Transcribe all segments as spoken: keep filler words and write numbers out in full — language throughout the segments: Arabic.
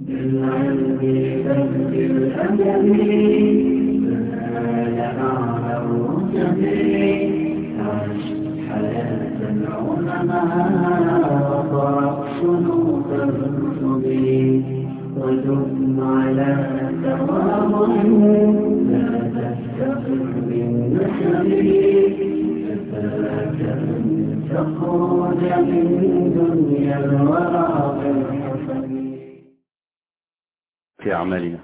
بالعلم بالأدب فنال أعلى الرتب عش حياة العلماء وقرأ صنوف الكتب ودم على تواضع لا تستقر بالنسب كفاك أن تخرج من دنيا الورى بالحسب. في أعمالنا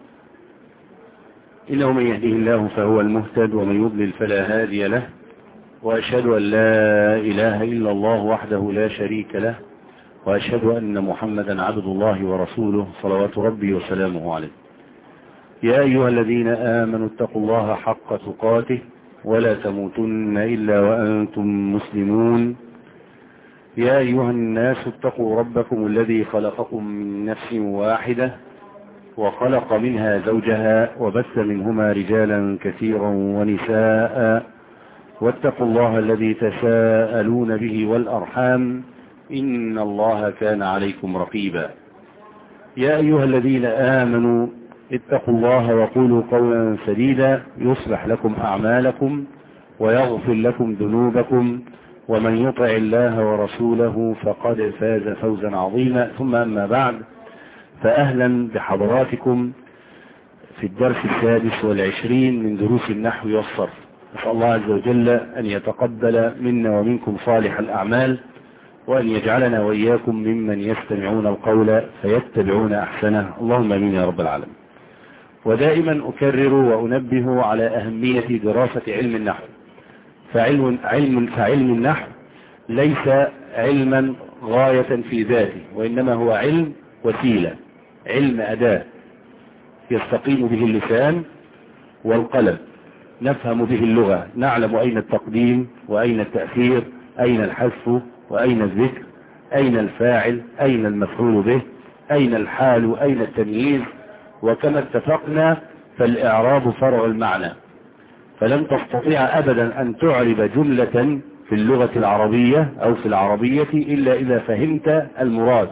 إنه من يهده الله فهو المهتد ومن يضلل فلا هادي له، وأشهد أن لا إله إلا الله وحده لا شريك له، وأشهد أن محمدا عبد الله ورسوله صلوات ربي وسلامه عليه. يا أيها الذين آمنوا اتقوا الله حق تقاته ولا تموتن إلا وأنتم مسلمون. يا أيها الناس اتقوا ربكم الذي خلقكم من نفس واحدة وخلق منها زوجها وبث منهما رجالا كثيرا ونساء، واتقوا الله الذي تساءلون به والأرحام إن الله كان عليكم رقيبا. يا أيها الذين آمنوا اتقوا الله وقولوا قولا سديدا يصلح لكم أعمالكم ويغفر لكم ذنوبكم، ومن يطع الله ورسوله فقد فاز فوزا عظيما. ثم أما بعد، فأهلا بحضراتكم في الدرس السادس والعشرين من دروس النحو والصرف. نسأل الله عز وجل أن يتقبل منا ومنكم صالح الأعمال، وأن يجعلنا وإياكم ممن يستمعون القول فيتبعون أحسنه، اللهم آمين يا رب العالمين. ودائما أكرر وأنبه على أهمية دراسة علم النحو، فعلم, علم فعلم النحو ليس علما غاية في ذاته، وإنما هو علم وسيلة، علم أداة يستقيم به اللسان والقلم، نفهم به اللغة، نعلم أين التقديم وأين التأخير، أين الحذف وأين الذكر، أين الفاعل، أين المفعول به، أين الحال، أين التمييز. وكما اتفقنا فالإعراب فرع المعنى، فلن تستطيع أبدا أن تعرب جملة في اللغة العربية أو في العربية إلا إذا فهمت المراد،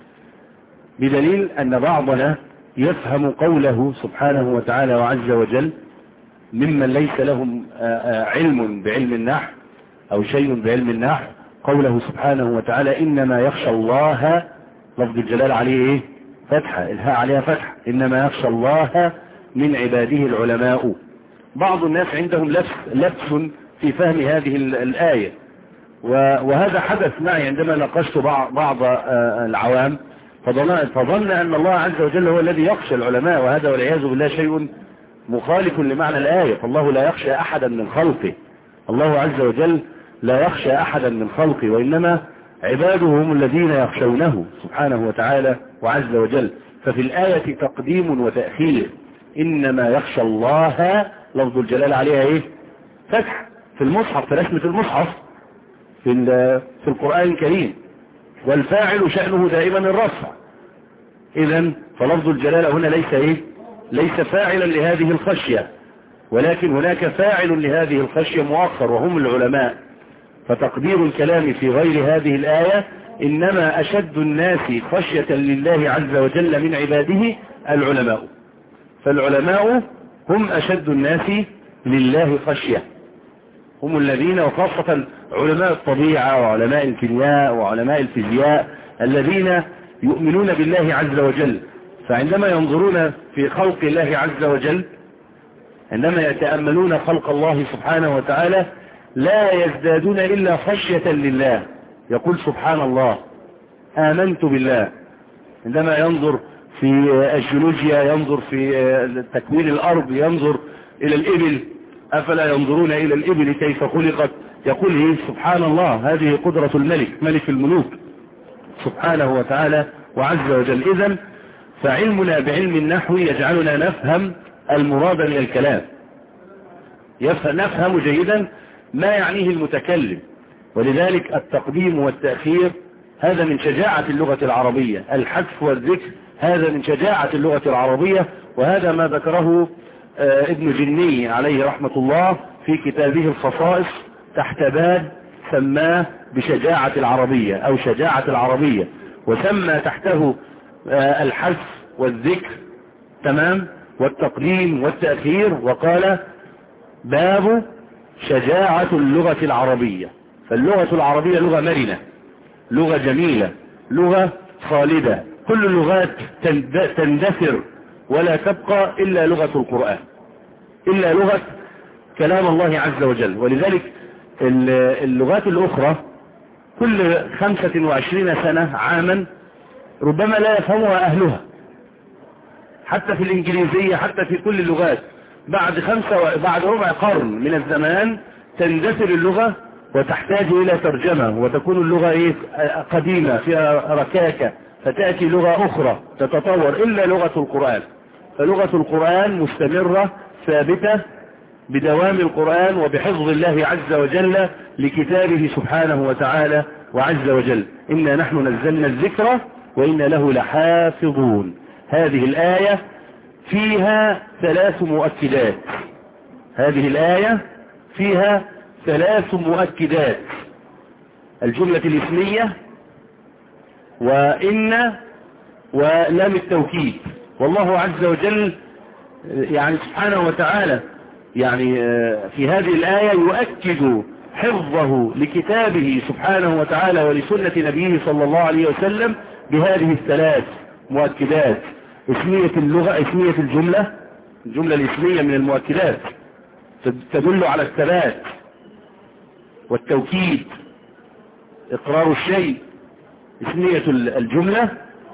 بدليل أن بعضنا يفهم قوله سبحانه وتعالى وعز وجل ممن ليس لهم علم بعلم النحو أو شيء بعلم النحو، قوله سبحانه وتعالى إنما يخشى الله، لفظ الجلال عليه إيه؟ فتحة، الهاء عليها فتحة، إنما يخشى الله من عباده العلماء. بعض الناس عندهم لبس, لبس في فهم هذه الآية، وهذا حدث معي عندما ناقشت بعض العوام، فظن أن الله عز وجل هو الذي يخشى العلماء، وهذا والعياذ بالله شيء مخالف لمعنى الآية. فالله لا يخشى أحدا من خلقه، الله عز وجل لا يخشى أحدا من خلقه، وإنما عباده هم الذين يخشونه سبحانه وتعالى وعز وجل. ففي الآية تقديم وتأخير، إنما يخشى الله لفظ الجلال عليها إيه؟ فتح في المصحف، في رسمة المصحف في, في القرآن الكريم، والفاعل شأنه دائما الرفع. إذن فلفظ الجلال هنا ليس إيه؟ ليس فاعلا لهذه الخشية، ولكن هناك فاعل لهذه الخشية مؤخر وهم العلماء. فتقدير الكلام في غير هذه الآية إنما أشد الناس خشية لله عز وجل من عباده العلماء، فالعلماء هم أشد الناس لله خشية، هم الذين، وخاصة علماء الطبيعة وعلماء الكيمياء وعلماء الفيزياء الذين يؤمنون بالله عز وجل، فعندما ينظرون في خلق الله عز وجل، عندما يتأملون خلق الله سبحانه وتعالى لا يزدادون إلا خشية لله. يقول سبحان الله آمنت بالله. عندما ينظر في الجيولوجيا، ينظر في تكوين الأرض، ينظر إلى الإبل، أفلا ينظرون إلى الإبل كيف خلقت، يقول إيه؟ سبحان الله، هذه قدرة الملك، ملك الملوك سبحانه وتعالى وعز وجل. إذن فعلمنا بعلم النحو يجعلنا نفهم المراد من الكلام، نفهم جيدا ما يعنيه المتكلم. ولذلك التقديم والتأخير هذا من شجاعة اللغة العربية، الحذف والذكر هذا من شجاعة اللغة العربية، وهذا ما ذكره ابن جني عليه رحمة الله في كتابه الخصائص تحت باب سماه بشجاعة العربية أو شجاعة العربية، وسمى تحته الحذف والذكر، تمام، والتقديم والتأخير، وقال باب شجاعة اللغة العربية. فاللغة العربية لغة مرنة، لغة جميلة، لغة خالدة. كل اللغات تندثر ولا تبقى إلا لغة القرآن، إلا لغة كلام الله عز وجل. ولذلك اللغات الأخرى كل خمسة وعشرين سنة عاما ربما لا يفهمها أهلها، حتى في الإنجليزية، حتى في كل اللغات بعد خمسة بعد ربع قرن من الزمان تندثر اللغة وتحتاج إلى ترجمة، وتكون اللغة إيه قديمة فيها ركاكة، فتأتي لغة أخرى تتطور، إلا لغة القرآن. فلغة القرآن مستمرة ثابتة بدوام القرآن وبحفظ الله عز وجل لكتابه سبحانه وتعالى وعز وجل. إنا نحن نزلنا الذكر وإنا له لحافظون. هذه الآية فيها ثلاث مؤكدات، هذه الآية فيها ثلاث مؤكدات: الجملة الاسمية، وإن، ولام التوكيد. والله عز وجل يعني سبحانه وتعالى يعني في هذه الآية يؤكد حفظه لكتابه سبحانه وتعالى ولسنة نبيه صلى الله عليه وسلم بهذه الثلاث مؤكدات: اسمية اللغة، اسمية الجملة، الجملة الاسمية من المؤكدات تدل على الثبات والتوكيد، إقرار الشيء، اسمية الجملة.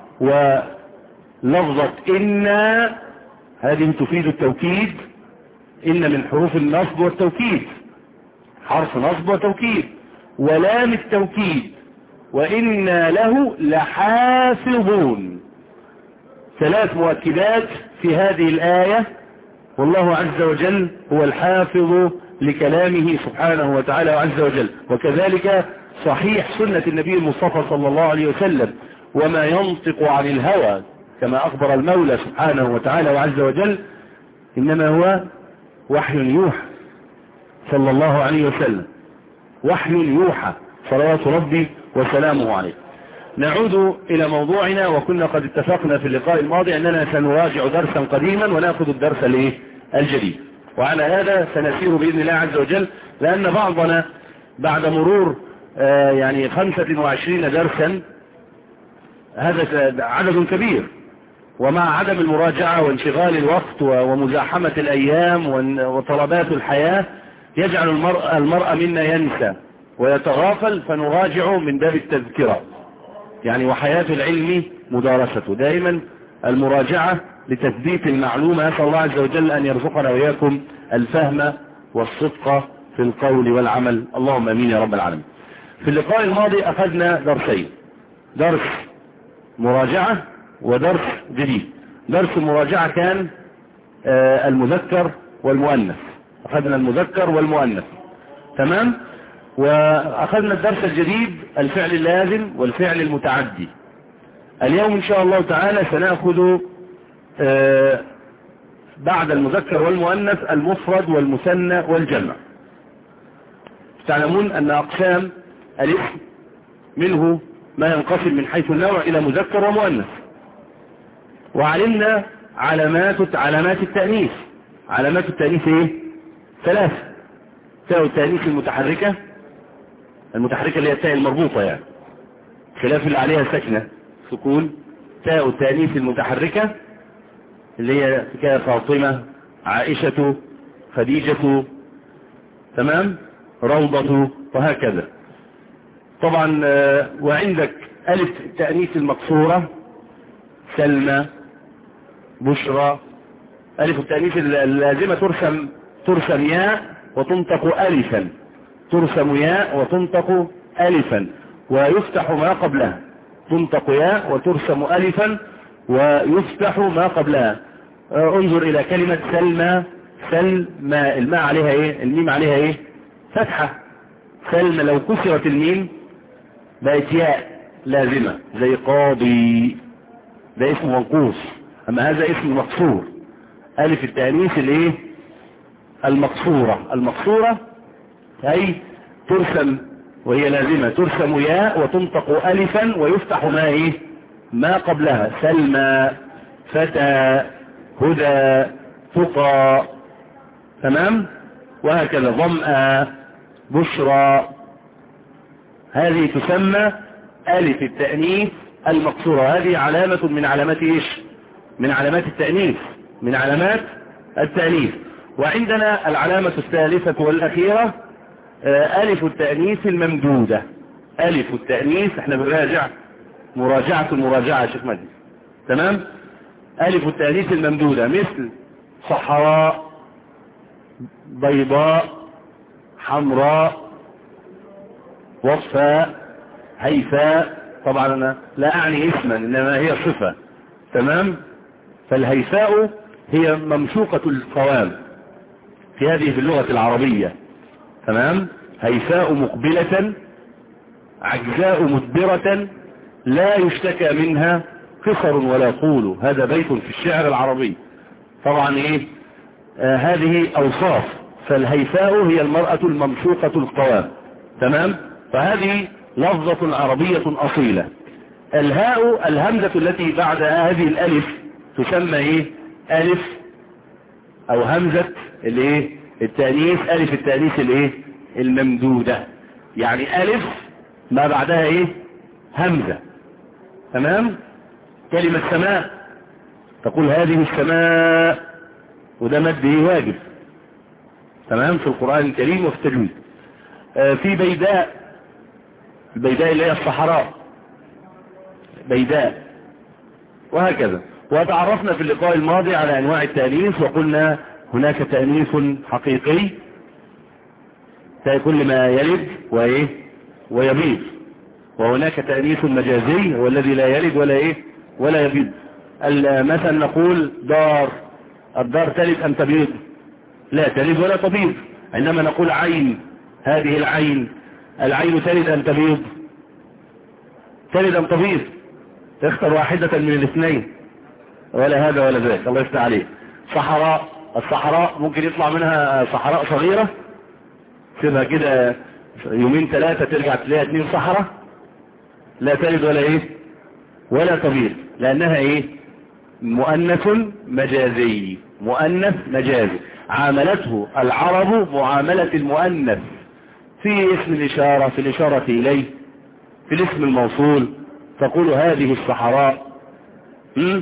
ولفظة إن هذه تفيد التوكيد، إن من حروف النصب والتوكيد، حرف نصب وتوكيد. ولام التوكيد، وإنا له لحافظون. ثلاث مؤكدات في هذه الآية، والله عز وجل هو الحافظ لكلامه سبحانه وتعالى وعز وجل. وكذلك صحيح سنة النبي المصطفى صلى الله عليه وسلم: وما ينطق عن الهوى، كما أخبر المولى سبحانه وتعالى وعز وجل، إنما هو وحي يوحى، صلى الله عليه وسلم، وحي يوحى صلوات ربي وسلامه عليه. نعود إلى موضوعنا، وكنا قد اتفقنا في اللقاء الماضي أننا سنراجع درسا قديما ونأخذ الدرس الجديد، وعلى هذا سنسير بإذن الله عز وجل، لأن بعضنا بعد مرور آه يعني خمسة وعشرين درسا، هذا عدد كبير، ومع عدم المراجعة وانشغال الوقت ومزاحمة الأيام وطلبات الحياة يجعل المرء, المرء منا ينسى ويتغافل، فنراجع من باب التذكرة يعني. وحياة العلم مدارسته، دائما المراجعة لتثبيت المعلومة. أسأل الله عز وجل أن يرزقنا وإياكم الفهم والصدق في القول والعمل، اللهم امين يا رب العالمين. في اللقاء الماضي أخذنا درسين: درس مراجعة ودرس جديد. درس المراجعة كان آه المذكر والمؤنث، أخذنا المذكر والمؤنث، تمام. وأخذنا الدرس الجديد الفعل اللازم والفعل المتعدي. اليوم إن شاء الله تعالى سنأخذ آه بعد المذكر والمؤنث المفرد والمثنى والجمع. تعلمون أن أقسام الاسم منه ما ينقسم من حيث النوع إلى مذكر ومؤنث، وعلمنا علامات علامات التأنيث. علامات التأنيث ايه؟ ثلاثة: تاء التأنيث المتحركة، المتحركة اللي هي التاء المربوطة يعني، خلاف اللي عليها سكنة سكون. تاء التأنيث المتحركة اللي هي كفاطمة، عائشة، خديجة، تمام، روضة، وهكذا. طبعا وعندك ألف التأنيث المقصورة: سلمى، بشرى. ألف التأنيث اللازمة ترسم ترسم ياء وتنطق ألفا، ترسم ياء وتنطق ألفا ويفتح ما قبلها، تنطق ياء وترسم ألفا ويفتح ما قبلها. انظر إلى كلمة سلمى، سلمى، الماء عليها ايه؟ الميم عليها ايه؟ فتحة. سلمى لو كسرت الميم بقت ياء لازمة، زي قاضي، ده اسم منقوص، اما هذا اسم مقصور. ألف التأنيث الايه؟ المقصورة. المقصورة أي ترسم وهي لازمة، ترسم ياء وتنطق ألفا ويفتح ما ايه؟ ما قبلها. سلمى، فتى، هدى، تقى، تمام، وهكذا، ظمأ، بشرى. هذه تسمى ألف التأنيث المقصورة. هذه علامة من علامات إيش؟ من علامات التأنيث، من علامات التأنيث. وعندنا العلامة الثالثة والأخيرة ألف التأنيث الممدودة. ألف التأنيث، احنا بنراجع مراجعة المراجعة يا شيخ مجدي، تمام. ألف التأنيث الممدودة مثل صحراء، بيضاء، حمراء، وصفاء، هيفاء. طبعا أنا لا أعني اسما إنما هي صفة، تمام. فالهيفاء هي ممشوقة القوام في هذه في اللغة العربية، تمام. هيفاء مقبلة، عجزاء مدبرة، لا يشتكى منها قصر ولا طول. هذا بيت في الشعر العربي. طبعا ايه آه هذه اوصاف. فالهيفاء هي المرأة الممشوقة القوام، تمام. فهذه لفظة عربية اصيلة. الهاء الهمزة التي بعد هذه الالف تسمى ايه؟ الف او همزة الايه؟ التأنيث. الف التأنيث الايه؟ الممدودة. يعني الف ما بعدها ايه؟ همزة، تمام. كلمة سماء تقول هذه السماء، وده مد ايه؟ واجب، تمام، في القرآن الكريم وفي التجويد. آه في بيداء، البيداء اللي هي الصحراء، بيداء، وهكذا. وتعرفنا في اللقاء الماضي على انواع التأنيث، وقلنا هناك تأنيث حقيقي كل ما يلد وايه ويبيض، وهناك تأنيث مجازي هو الذي لا يلد ولا ايه ولا يبيض. مثلا نقول دار، الدار تلد ام تبيض؟ لا تلد ولا تبيض. عندما نقول عين، هذه العين، العين تلد ام تبيض؟ تلد ام تبيض؟ تختار واحدة من الاثنين، ولا هذا ولا ذاك. الله يفتح عليك. صحراء، الصحراء ممكن يطلع منها صحراء صغيرة تبقى كده يومين ثلاثة ترجع تلاقيها اتنين صحراء، لا تلد ولا ايه ولا تبيض، لانها ايه؟ مؤنث مجازي، مؤنث مجازي. عاملته العرب معاملة المؤنث في اسم الاشارة، في الاشارة اليه، في الاسم الموصول. تقول هذه الصحراء، م?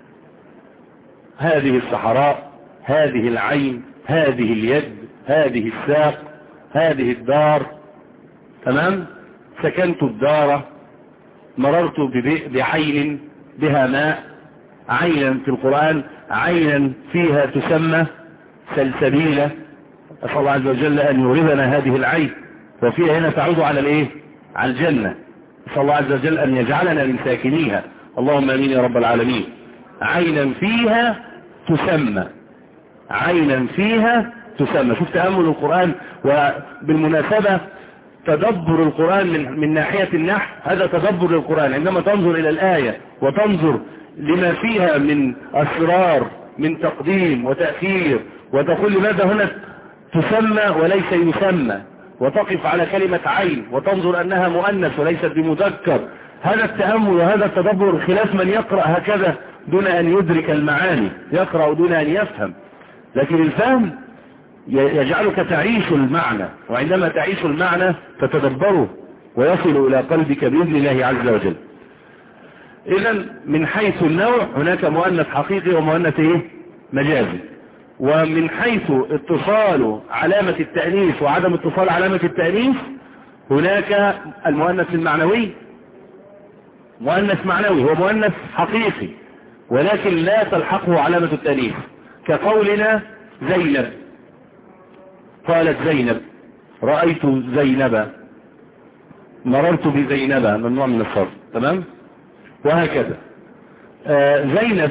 هذه الصحراء، هذه العين، هذه اليد، هذه الساق، هذه الدار، تمام. سكنت الدار، مررت بعين بها ماء. عينا في القرآن عينا فيها تسمى سلسبيلة. أسأل الله عز وجل أن يورثنا هذه العين، وفيها هنا تعود على الايه؟ على الجنة. أسأل الله عز وجل أن يجعلنا من ساكنيها، اللهم امين يا رب العالمين. عينا فيها تسمى، عينا فيها تسمى. شوف تأمل القرآن. وبالمناسبة تدبر القرآن من, من ناحية النحو، هذا تدبر للقرآن. عندما تنظر إلى الآية وتنظر لما فيها من أسرار، من تقديم وتأخير، وتقول لماذا هنا تسمى وليس يسمى، وتقف على كلمة عين وتنظر أنها مؤنث وليست بمذكر. هذا التأمل وهذا التدبر خلاف من يقرأ هكذا دون أن يدرك المعاني، يقرأ دون أن يفهم. لكن الفهم يجعلك تعيش المعنى، وعندما تعيش المعنى تتدبره ويصل إلى قلبك بإذن الله عز وجل. إذن من حيث النوع هناك مؤنث حقيقي ومؤنث إيه؟ مجازي. ومن حيث اتصال علامة التأنيث وعدم اتصال علامة التأنيث هناك المؤنث المعنوي. مؤنث معنوي هو مؤنث حقيقي ولكن لا تلحقه علامة التأنيث، كقولنا زينب، قالت زينب، رأيت زينب، مررت بزينب، ممنوع من الصرف، تمام. وهكذا آه زينب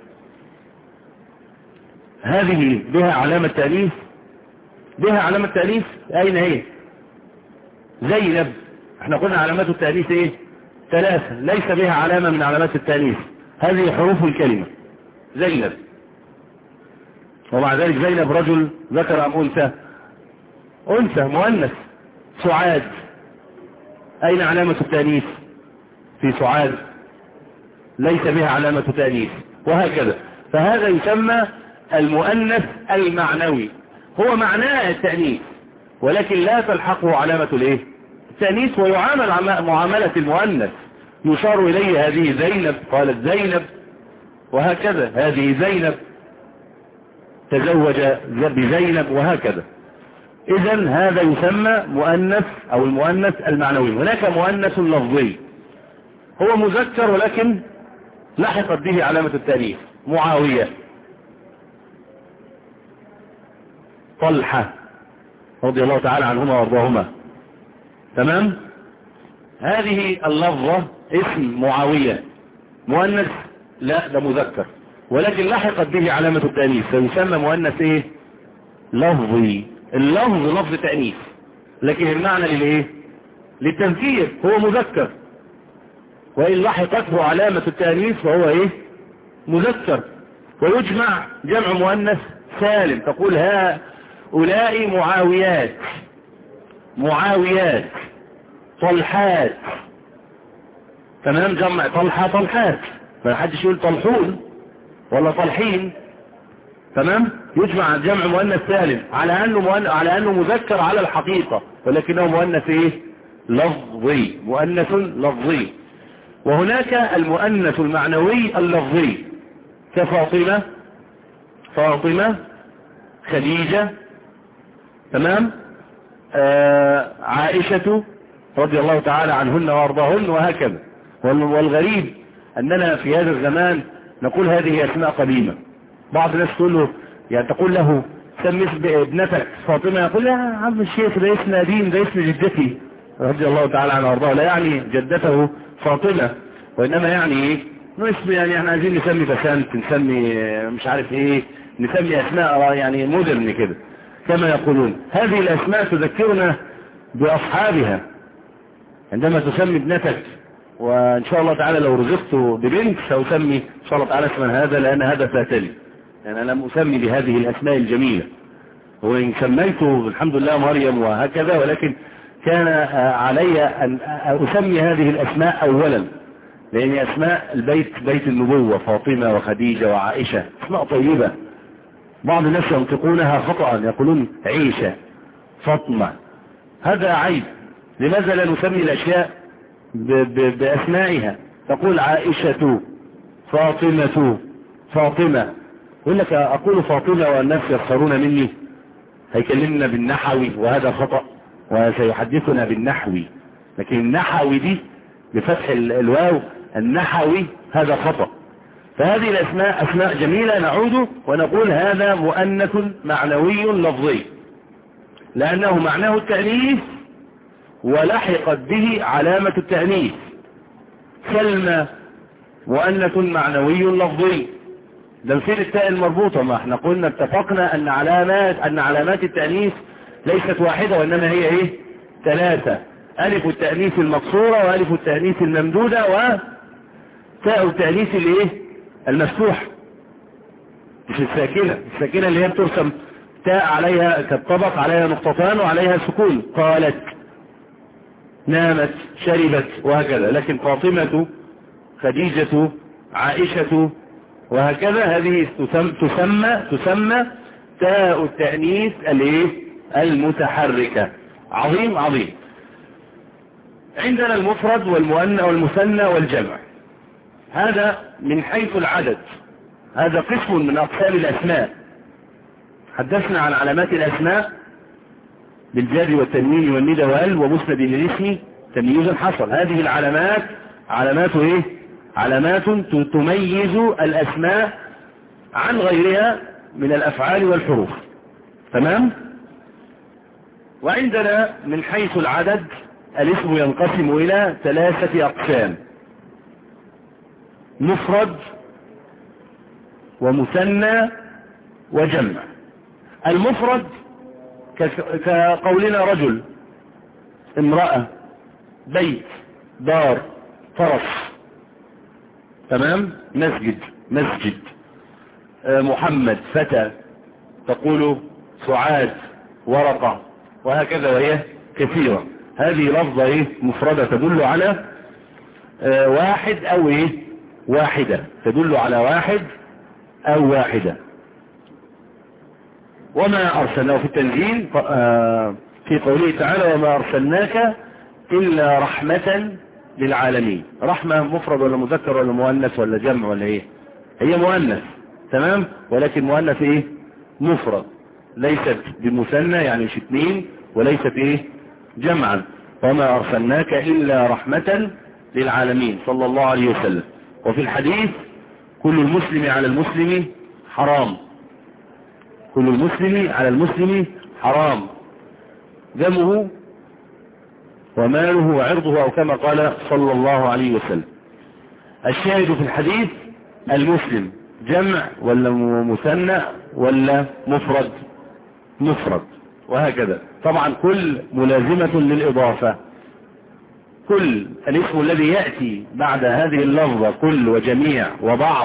هذه بها علامة تأنيث، بها علامة تأنيث. أين هي زينب؟ احنا قلنا علامات التأنيث ايه؟ ثلاثة، ليس بها علامة من علامات التأنيث. هذه حروف الكلمة زينب. ومع ذلك زينب رجل ذكر أم أنثى؟ أنثى، مؤنث. سعاد، أين علامة التأنيث في سعاد؟ ليس بها علامة تأنيث. وهكذا. فهذا يسمى المؤنث المعنوي، هو معناه التأنيث ولكن لا تلحقه علامة الايه التأنيث، ويعامل معاملة المؤنث، يشار إليه هذه زينب، قالت زينب، وهكذا هذه زينب، تزوج بزينب، وهكذا. إذن هذا يسمى مؤنث أو المؤنث المعنوي. هناك مؤنث لفظي، هو مذكر ولكن لحقت به علامة التأنيث، معاوية، طلحة رضي الله تعالى عنهما وارضاهما. تمام. هذه اللفظة اسم معاوية، مؤنث لا ده مذكر ولكن لحقت به علامة التأنيث، فيسمى مؤنث ايه لفظي. اللفظ لفظ تأنيث لكن المعنى للايه للتنكير، هو مذكر، وإن لحقته علامة التأنيث فهو ايه مذكر. ويجمع جمع مؤنث سالم، تقول هؤلاء معاويات، معاويات، طلحات. تمام. جمع طلحة طلحات، ما حدش يقول طلحون ولا طلحين. تمام. يجمع جمع مؤنث سالم على انه مؤنث، على انه مذكر على الحقيقة، ولكنه مؤنث ايه لفظي، مؤنث لفظي. وهناك المؤنث المعنوي اللفظي كفاطمة، فاطمة، خديجة. تمام. آه عائشة رضي الله تعالى عنهن وارضاهن، وهكذا. والغريب اننا في هذا الزمان نقول هذه اسماء قديمة. بعض الناس تقول له يعني تقول له سمي ابنتك فاطمة، يقول يا عم الشيخ ده اسم قديم، ده اسم جدتي رضي الله تعالى عنها وارضاها، لا يعني جدته فاطمة، وانما يعني ايه اسم، يعني احنا عايزين نسمي بسنت، نسمي مش عارف ايه، نسمي اسماء يعني مودرن كده كما يقولون. هذه الاسماء تذكرنا باصحابها. عندما تسمي ابنتك، وان شاء الله تعالى لو رزقت ببنت سأسمي ان شاء الله تعالى اسما هذا، لان هذا فاتلي، يعني انا لم اسمي بهذه الاسماء الجميلة، وان سميته الحمد لله مريم وهكذا، ولكن كان علي ان اسمي هذه الاسماء اولا، لان اسماء البيت بيت النبوة، فاطمة وخديجة وعائشة، اسماء طيبة. بعض الناس ينطقونها خطأ، يقولون عيشة، فاطمة، هذا عيب. لماذا لا نسمي الاشياء ب ب باسمائها؟ تقول عائشة، فاطمة، فاطمة. يقول لك اقول فاطمة والناس يسخرون مني، هيكلمنا بالنحوي وهذا خطأ، وسيحدثنا بالنحوي، لكن النحوي دي بفتح الواو، النحوي هذا خطأ. فهذه الاسماء اسماء جميلة. نعود ونقول هذا مؤنث معنوي لفظي، لانه معناه التأنيث ولحقت به علامة التأنيث. سلمى مؤنث معنوي لفظي، ده مثير التاء المربوطة، ما احنا قلنا اتفقنا ان علامات ان علامات التأنيث ليست واحدة، وانما هي ايه ثلاثة: الف التأنيث المقصورة، والف التأنيث الممدودة، وتاء التأنيث الايه المفتوح، مش الساكنة. الساكنة اللي هي بترسم تاء عليها كالطبق، عليها نقطتان وعليها سكون، قالت، نامت، شربت، وهكذا. لكن فاطمة، خديجة، عائشة، وهكذا، هذه تسمى تسمى تاء التأنيث الايه المتحركة. عظيم عظيم. عندنا المفرد والمؤنث والمثنى والجمع، هذا من حيث العدد، هذا قسم من أقسام الأسماء. حدثنا عن علامات الأسماء بالجر والتنوين والندى وال ومسند للاسم تمييزا حصل. هذه العلامات علامات ايه علامات تميز الأسماء عن غيرها من الأفعال والحروف. تمام. وعندنا من حيث العدد الاسم ينقسم إلى ثلاثة أقسام: مفرد ومثنى وجمع. المفرد كقولنا رجل، امرأة، بيت، دار، فرس. تمام. مسجد، مسجد، محمد، فتى، تقول سعاد، ورقة، وهكذا، وهي كثيرة. هذه لفظة ايه مفردة تدل على اه واحد او ايه واحدة تدل على واحد أو واحدة. وما أرسلناه في التنزيل في قوله تعالى وما أرسلناك إلا رحمة للعالمين. رحمة مفرد ولا مذكر ولا مؤنث ولا جمع ولا إيه؟ هي مؤنث تمام، ولكن مؤنث إيه؟ مفرد، ليست بمثنى يعني مش اثنين، وليست إيه؟ جمعا. وما أرسلناك إلا رحمة للعالمين صلى الله عليه وسلم. وفي الحديث كل المسلم على المسلم حرام، كل المسلم على المسلم حرام، دمه وماله وعرضه، أو كما قال صلى الله عليه وسلم. الشاهد في الحديث المسلم جمع ولا مثنى ولا مفرد؟ مفرد. وهكذا طبعا كل ملازمة للإضافة، كل الاسم الذي يأتي بعد هذه اللفظة كل وجميع وبعض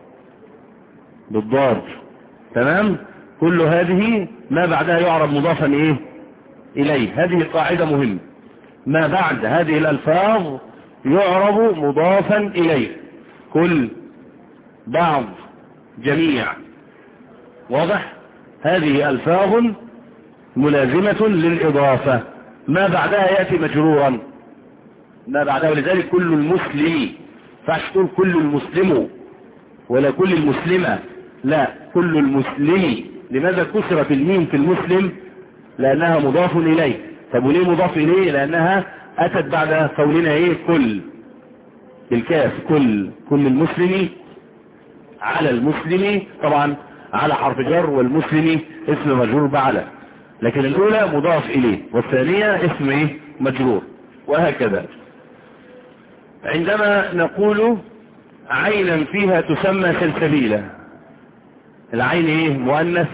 بالضاد تمام، كل هذه ما بعدها يعرب مضافا إيه إليه. هذه قاعدة مهمة، ما بعد هذه الألفاظ يعرب مضافا إليه، كل بعض جميع، واضح؟ هذه ألفاظ ملازمة للإضافة، ما بعدها يأتي مجرورا، ما بعدها. ولذلك كل المسلم، فاشتر كل المسلم ولا كل المسلمة، لا كل المسلم. لماذا كسرت الميم في المسلم؟ لأنها مضاف إليه. طب وليه مضاف إليه؟ لأنها أتت بعد قولنا إيه كل بالكاف، كل كل المسلم على المسلم، طبعا على حرف جر، والمسلم اسم مجرور بعلى، لكن الأولى مضاف إليه والثانية اسم إيه مجرور. وهكذا عندما نقول عينا فيها تسمى سلسبيلة، العين إيه مؤنث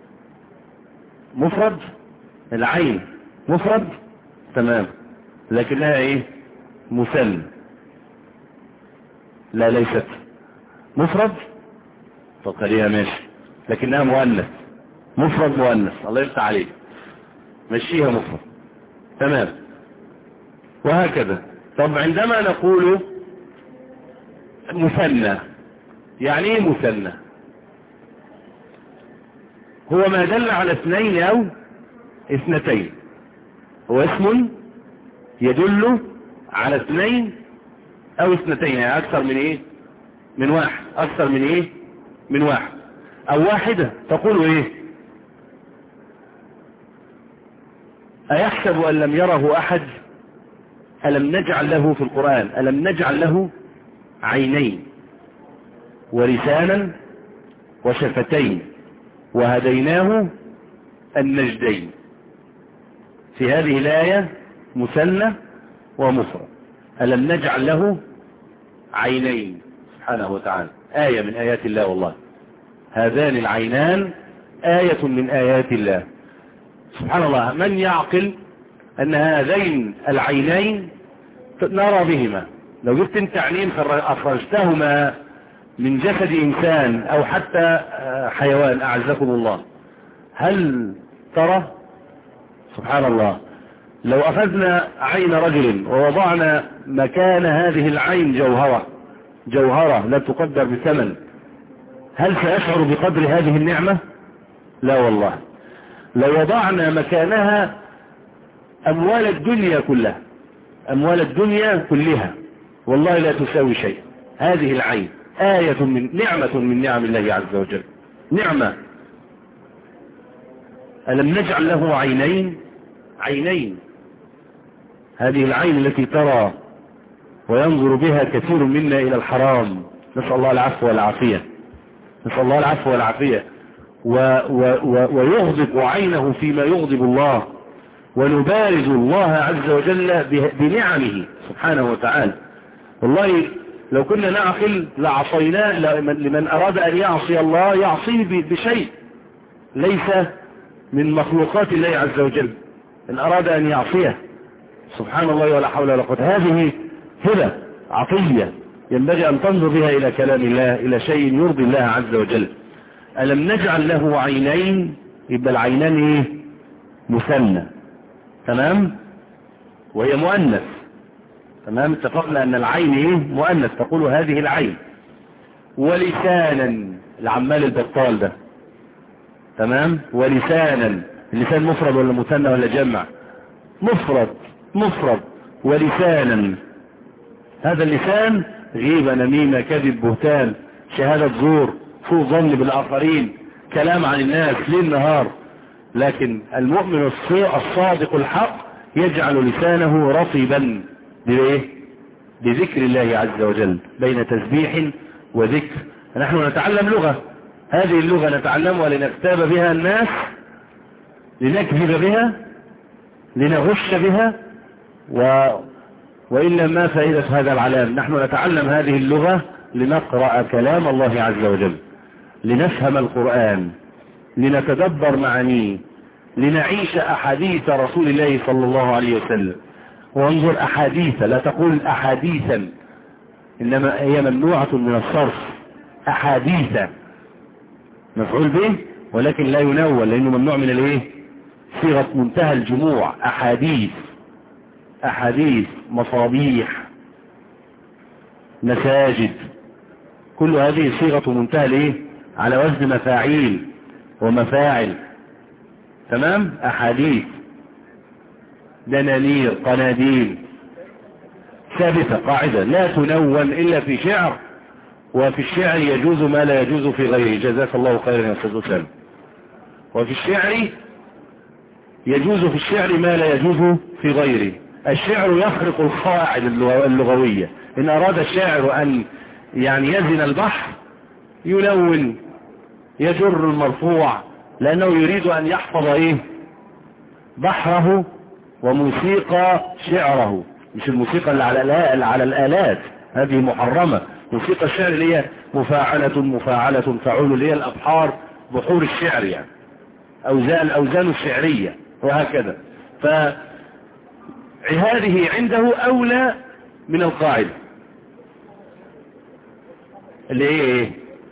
مفرد؟ العين مفرد تمام، لكنها إيه مثنى؟ لا ليست مفرد. طب خليها ماشي، لكنها مؤنث، مفرد مؤنث، الله يفتح عليك، مشيها مفرد تمام. وهكذا. طب عندما نقول مثنى، يعني ايه مثنى؟ هو ما دل على اثنين او اثنتين، هو اسم يدل على اثنين او اثنتين، يعني اكثر من ايه من واحد، اكثر من ايه من واحد، او واحدة. تقول ايه؟ ايحسب ان لم يره احد؟ ألم نجعل له في القرآن ألم نجعل له عينين ولسانا وشفتين وهديناه النجدين. في هذه الآية مثنى ومفرد. ألم نجعل له عينين سبحانه وتعالى، آية من آيات الله والله، هذان العينان آية من آيات الله سبحان الله. من يعقل أن هذين العينين نرى بهما؟ لو جبت انت عينين أخرجتهما من جسد إنسان أو حتى حيوان أعزكم الله، هل ترى؟ سبحان الله. لو أخذنا عين رجل ووضعنا مكان هذه العين جوهرة، جوهرة لا تقدر بثمن، هل سيشعر بقدر هذه النعمة؟ لا والله. لو وضعنا مكانها أموال الدنيا كلها، أموال الدنيا كلها، والله لا تساوي شيء. هذه العين آية من نعمة من نعم الله عز وجل، نعمة. ألم نجعل له عينين؟ عينين، هذه العين التي ترى وينظر بها كثير منا إلى الحرام، نسأل الله العفو والعافية، نسأل الله العفو والعافية، و و و ويغضب عينه فيما يغضب الله، ونبارز الله عز وجل بنعمه سبحانه وتعالى. والله لو كنا نعقل لعصيناه، لمن أراد أن يعصي الله يعصيه بشيء ليس من مخلوقات الله عز وجل، إن أراد أن يعصيه سبحان الله ولا حول ولا قوة. هذه هبة عطية ينبغي أن تنظر بها إلى كلام الله، إلى شيء يرضي الله عز وجل. ألم نجعل له عينين؟ يبقى العينان إيه؟ مثنى تمام، وهي مؤنث تمام. اتفقنا أن العين إيه؟ مؤنث، تقول هذه العين ولسانا العمال البطال ده. تمام. ولسانا، اللسان مفرد ولا مثنى ولا جمع؟ مفرد مفرد. ولسانا، هذا اللسان غيبة، نميمة، كذب، بهتان، شهادة زور، سوء ظن بالآخرين، كلام عن الناس ليل نهار. لكن المؤمن الصادق الحق يجعل لسانه رطبا بإيه؟ بذكر الله عز وجل، بين تسبيح وذكر. نحن نتعلم لغة، هذه اللغة نتعلمها لنغتاب بها الناس، لنكذب بها، لنغش بها، و... وإلا ما فائدة هذا العلام؟ نحن نتعلم هذه اللغة لنقرأ كلام الله عز وجل، لنفهم القرآن، لنتدبر معانيه، لنعيش أحاديث رسول الله صلى الله عليه وسلم. وانظر أحاديث، لا تقول أحاديثا، إنما هي ممنوعة من الصرف. أحاديث مفعول به ولكن لا ينول، لأنه ممنوع من الايه؟ صيغة منتهى الجموع. أحاديث، أحاديث، مصابيح، مساجد، كل هذه صيغة منتهى الايه؟ على وزن مفاعيل ومفاعل. تمام. أحاديث، دنانير، قناديل. ثابتة قاعدة لا تنون إلا في شعر، وفي الشعر يجوز ما لا يجوز في غيره. جزاك الله خيرا يا أستاذ أسامة. وفي الشعر يجوز في الشعر ما لا يجوز في غيره. الشعر يخرق القواعد اللغوية. إن أراد الشاعر أن يعني يزن البحر يلون، يجر المرفوع، لأنه يريد أن يحفظ إيه؟ بحره وموسيقى شعره. مش الموسيقى اللي على الآلات, اللي على الآلات هذه محرمة. موسيقى الشعر اللي هي مفاعلة مفاعلة فعول، اللي هي الأبحار، بحور الشعر يعني، أوزان الأوزان الشعرية وهكذا. فهذه عنده أولى من القاعدة اللي هي إيه؟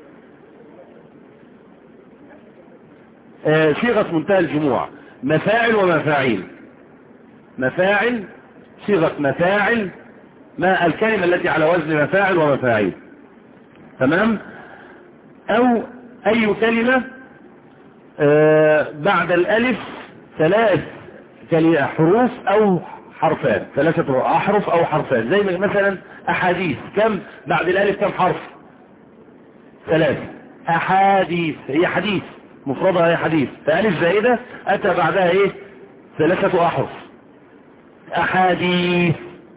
آه صيغة منتهى الجموع، مفاعل ومفاعيل. مفاعل، صيغة مفاعل، ما الكلمة التي على وزن مفاعل ومفاعيل. تمام. أو أي كلمة آه بعد الألف ثلاث حروف أو حرفان، ثلاثة أحرف أو حرفان. زي مثلا أحاديث، كم بعد الألف كم حرف؟ ثلاثة. أحاديث هي حديث مفردها، هي حديث، فألف زائدة أتى بعدها إيه؟ ثلاثة أحرف. أحاديث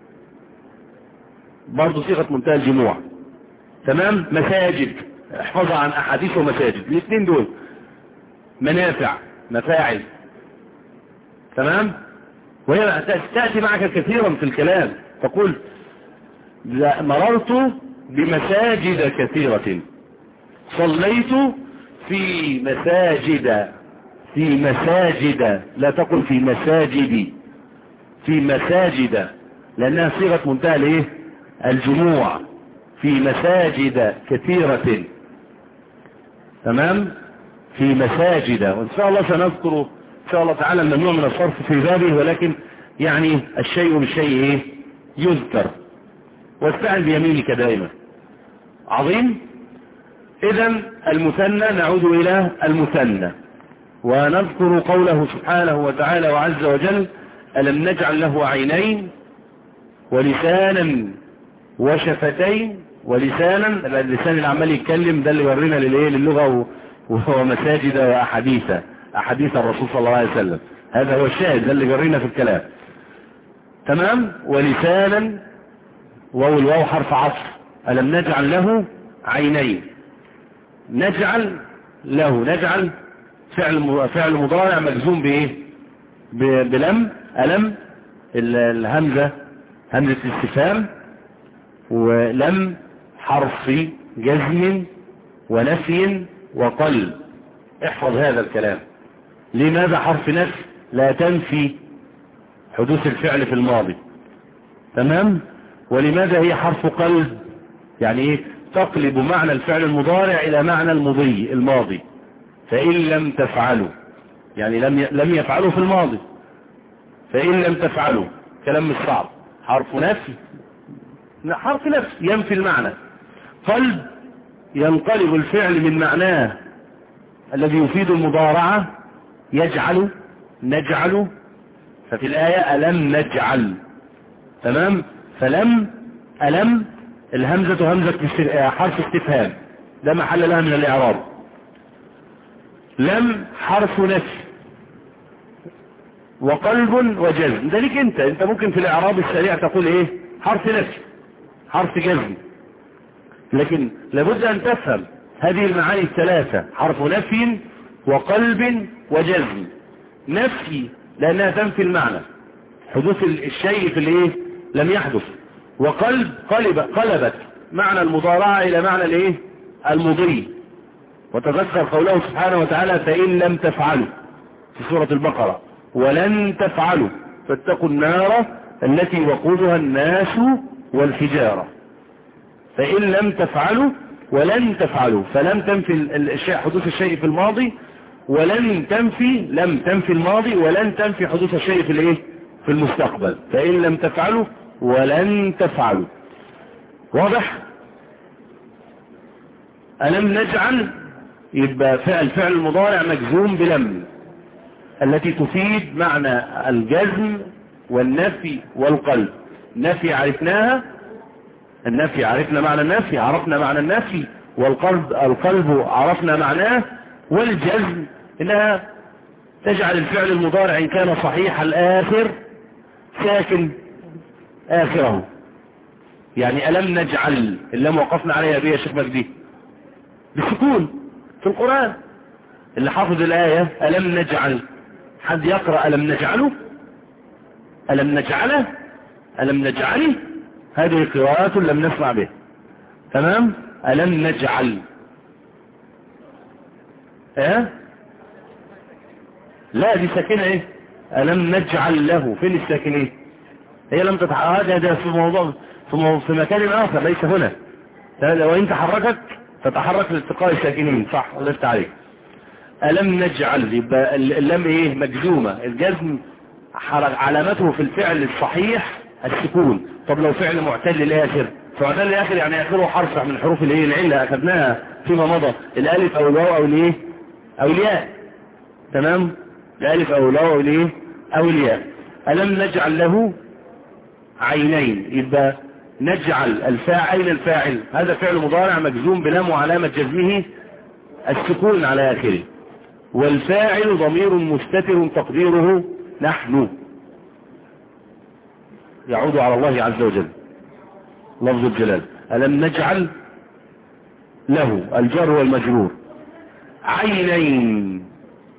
برضو صيغة منتهى الجموع. تمام. مساجد، احفظها عن أحاديث ومساجد، الاثنين دول. منافع، مفاعل. تمام. وهي تأتي معك كثيرا في الكلام، تقول مررت بمساجد كثيرة، صليت في مساجد، في مساجد، لا تقل في مساجد، في مساجد، لأنها صيغة منتهى الايه؟ الجموع. في مساجد كثيرة. تمام. في مساجد. وإن شاء الله سنذكر إن شاء الله تعالى الممنوع من الصرف في بابه، ولكن يعني الشيء بالشيء ايه؟ يذكر. واستعن بيمينك دائما. عظيم. إذن المثنى، نعود إلى المثنى ونذكر قوله سبحانه وتعالى وعز وجل: ألم نجعل له عينين ولسانا وشفتين. ولسانا، اللسان اللي عمال يتكلم ده اللي ورينا للايه؟ للغة، وهو مساجد وأحاديث، أحاديث الرسول صلى الله عليه وسلم. هذا هو الشاهد، ده اللي ورينا في الكلام. تمام. ولسانا، واو الواو حرف عطف. ألم نجعل له عينين. نجعل له، نجعل فعل فعل مضارع مجزوم بايه؟ بلم. ألم الهمزة همزة الاستفهام، ولم حرف جزم ونفي وقلب. احفظ هذا الكلام. لماذا حرف نفي؟ لا تنفي حدوث الفعل في الماضي. تمام. ولماذا هي حرف قلب؟ يعني ايه؟ تقلب معنى الفعل المضارع الى معنى المضي الماضي. فإن لم تفعلوا، يعني لم لم يفعلوا في الماضي، فإن لم تفعلوا، كلام مش صعب. حرف نفي، حرف نفي ينفي المعنى. قلب ينقلب الفعل من معناه الذي يفيد المضارعة يجعل نجعل. ففي الآية ألم نجعل. تمام. فلم ألم الهمزة همزة حرف استفهام ده محل لها من الإعراب. لم حرف نفي وقلب وجزم. ده ليك انت انت ممكن في الإعراب السريع تقول ايه حرف نفي حرف جزم، لكن لابد ان تفهم هذه المعاني الثلاثة حرف نفي وقلب وجزم. نفي لأنها تنفي المعنى حدوث الشيء في الايه لم يحدث، وقلب قلب قلبت معنى المضارعة الى معنى الايه المضي. وتذكر قوله سبحانه وتعالى فإن لم تفعلوا في سورة البقرة ولن تفعلوا فاتقوا النار التي وقودها الناس والحجارة. فإن لم تفعلوا ولن تفعلوا، فلم تنفي الشيء حدوث الشيء في الماضي، ولن تنفي لم تنفي الماضي، ولن تنفي حدوث الشيء في الايه في المستقبل. فإن لم تفعلوا ولن تفعلوا. واضح؟ ألم نجعل يبقى فعل فعل المضارع مجزوم بلم التي تفيد معنى الجزم والنفي والقلب. نفي عرفناها، النفي عرفنا معنى النفي، عرفنا معنى النفي، والقلب القلب عرفنا معناه، والجزم انها تجعل الفعل المضارع ان كان صحيح الآخر ساكن آخره. يعني ألم نجعل اللي وقفنا عليها بيه يا شيخ مجدي بسكون في القرآن اللي حافظ الآية ألم نجعل. حد يقرأ ألم نجعله ألم نجعله ألم نجعله؟ هذه قراءات لم نسمع بها. تمام. ألم نجعل ايه لا دي ساكنة ايه ألم نجعل له. فين الساكنين؟ هي لم تتحرك. هذا في موضوع في, موضوع في مكان آخر ليس هنا. وإن تحركت تتحرك لالتقاء الساكنين. صح الله يفتح عليك. ألم نجعل يبقى اللام ايه مجزومة. الجزم علامته في الفعل الصحيح السكون. طب لو فعل معتل الآخر، معتل الآخر يعني آخره حرف من حروف الايه العلة أخذناها فيما مضى، الألف أو الواو أو الايه أو الياء. تمام. الألف أو الواو أو الايه أو الياء. ألم نجعل له عينين يبقى نجعل الفاعل الفاعل هذا فعل مضارع مجزوم بلام وعلامة جزمه السكون على آخره، والفاعل ضمير مستتر تقديره نحن يعود على الله عز وجل لفظ الجلال. ألم نجعل له الجر والمجرور عينين.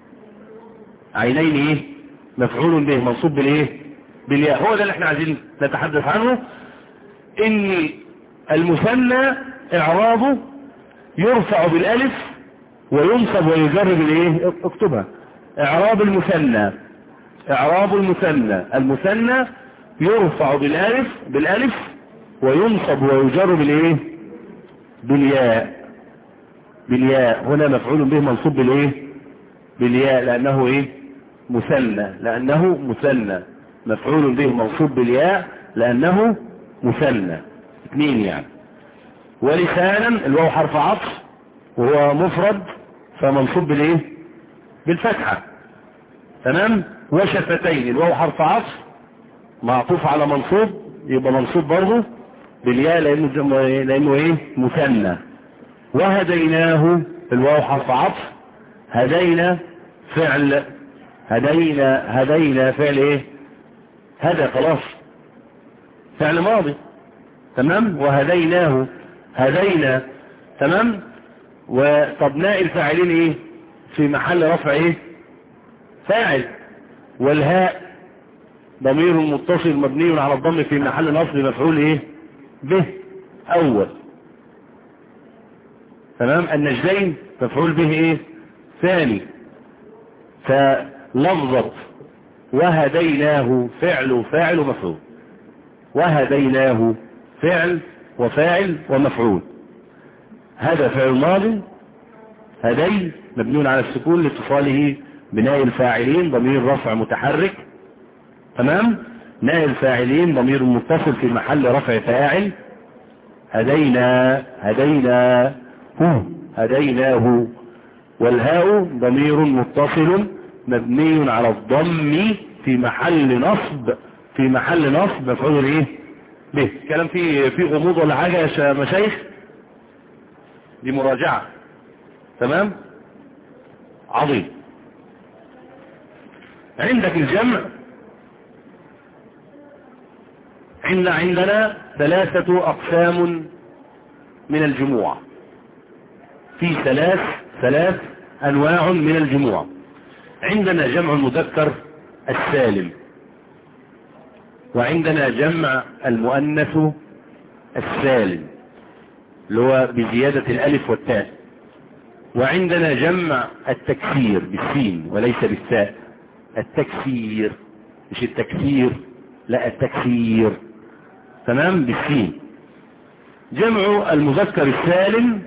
عينين ايه مفعول به منصوب بالايه بالياء. هو ده اللي احنا عايزين نتحدث عنه. ان المثنى اعرابه يرفع بالالف وينصب ويجر بالايه. اكتبها. اعراب المثنى اعراب المثنى المثنى يرفع بالالف بالالف وينصب ويجر بالايه بالياء. بالياء هنا مفعول به منصوب بالايه بالياء لانه ايه مثنى لانه مثنى مفعول به منصوب بالياء لانه مثنى اثنين يعني. ولسانا الواو حرف عطف وهو مفرد فمنصوب بالايه بالفتحة. تمام. وشفتين الواو حرف عطف معطوف على منصوب يبقى منصوب برضه بالياء لانه لانه ايه مثنى. وهديناه الواو حرف عطف هدينا فعل هدينا هدينا فعل ايه هدى خلاص فعل ماضي. تمام. وهديناه هدينا. تمام. وطبناء الفاعلين ايه في محل رفع ايه فاعل. والهاء ضمير متصل مبني على الضم في محل نصب مفعول ايه به اول. تمام. النجدين مفعول به ايه ثاني. فلفظة وهديناه فعل وفاعل ومفعول. وهديناه فعل وفاعل ومفعول. هذا فعل ماضي هدي مبني على السكون لاتصاله بناء الفاعلين ضمير رفع متحرك. تمام. ناء الفاعلين ضمير متصل في محل رفع فاعل. هدينا هدينا هو هديناه، والهاء ضمير متصل مبني على الضم في محل نصب في محل نصب مفعول ايه به. كلام فيه في غموض ولا حاجة يا مشايخ؟ دي مراجعة. تمام عظيم. عندك الجمع، عند عندنا ثلاثة أقسام من الجموع، في ثلاث ثلاث أنواع من الجموع. عندنا جمع المذكر السالم، وعندنا جمع المؤنث السالم اللي هو بزيادة الألف والتاء، وعندنا جمع التكسير بالسين وليس بالتاء. التكسير مش التكسير، لا التكسير. تمام بالسين. جمع المذكر السالم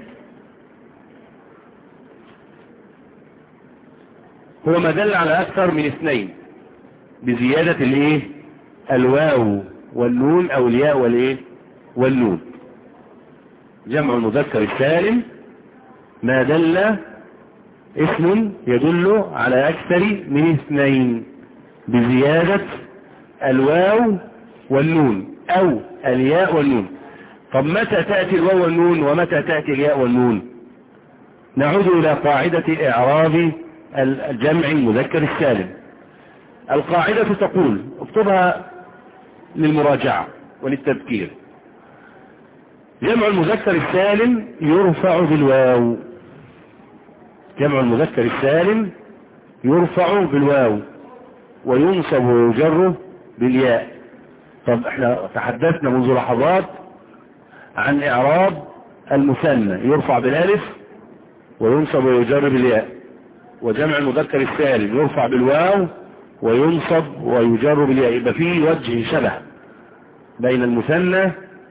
هو ما دل على أكثر من اثنين بزيادة الايه الواو والنون او الياء والايه والنون. جمع المذكر السالم ما دل اسم يدل على أكثر من اثنين بزيادة الواو والنون او الياء والنون. طب متى تأتي الواو والنون ومتى تأتي الياء والنون؟ نعود إلى قاعدة إعراب الجمع المذكر السالم. القاعدة تقول، اكتبها للمراجعة وللتذكير: جمع المذكر السالم يرفع بالواو. جمع المذكر السالم يرفع بالواو وينصب ويجر بالياء. طب احنا تحدثنا منذ لحظات عن اعراب المثنى، يرفع بالالف وينصب ويجر بالياء. وجمع المذكر السالم يرفع بالواو وينصب ويجر بالياء. يبقى فيه وجه شبه بين المثنى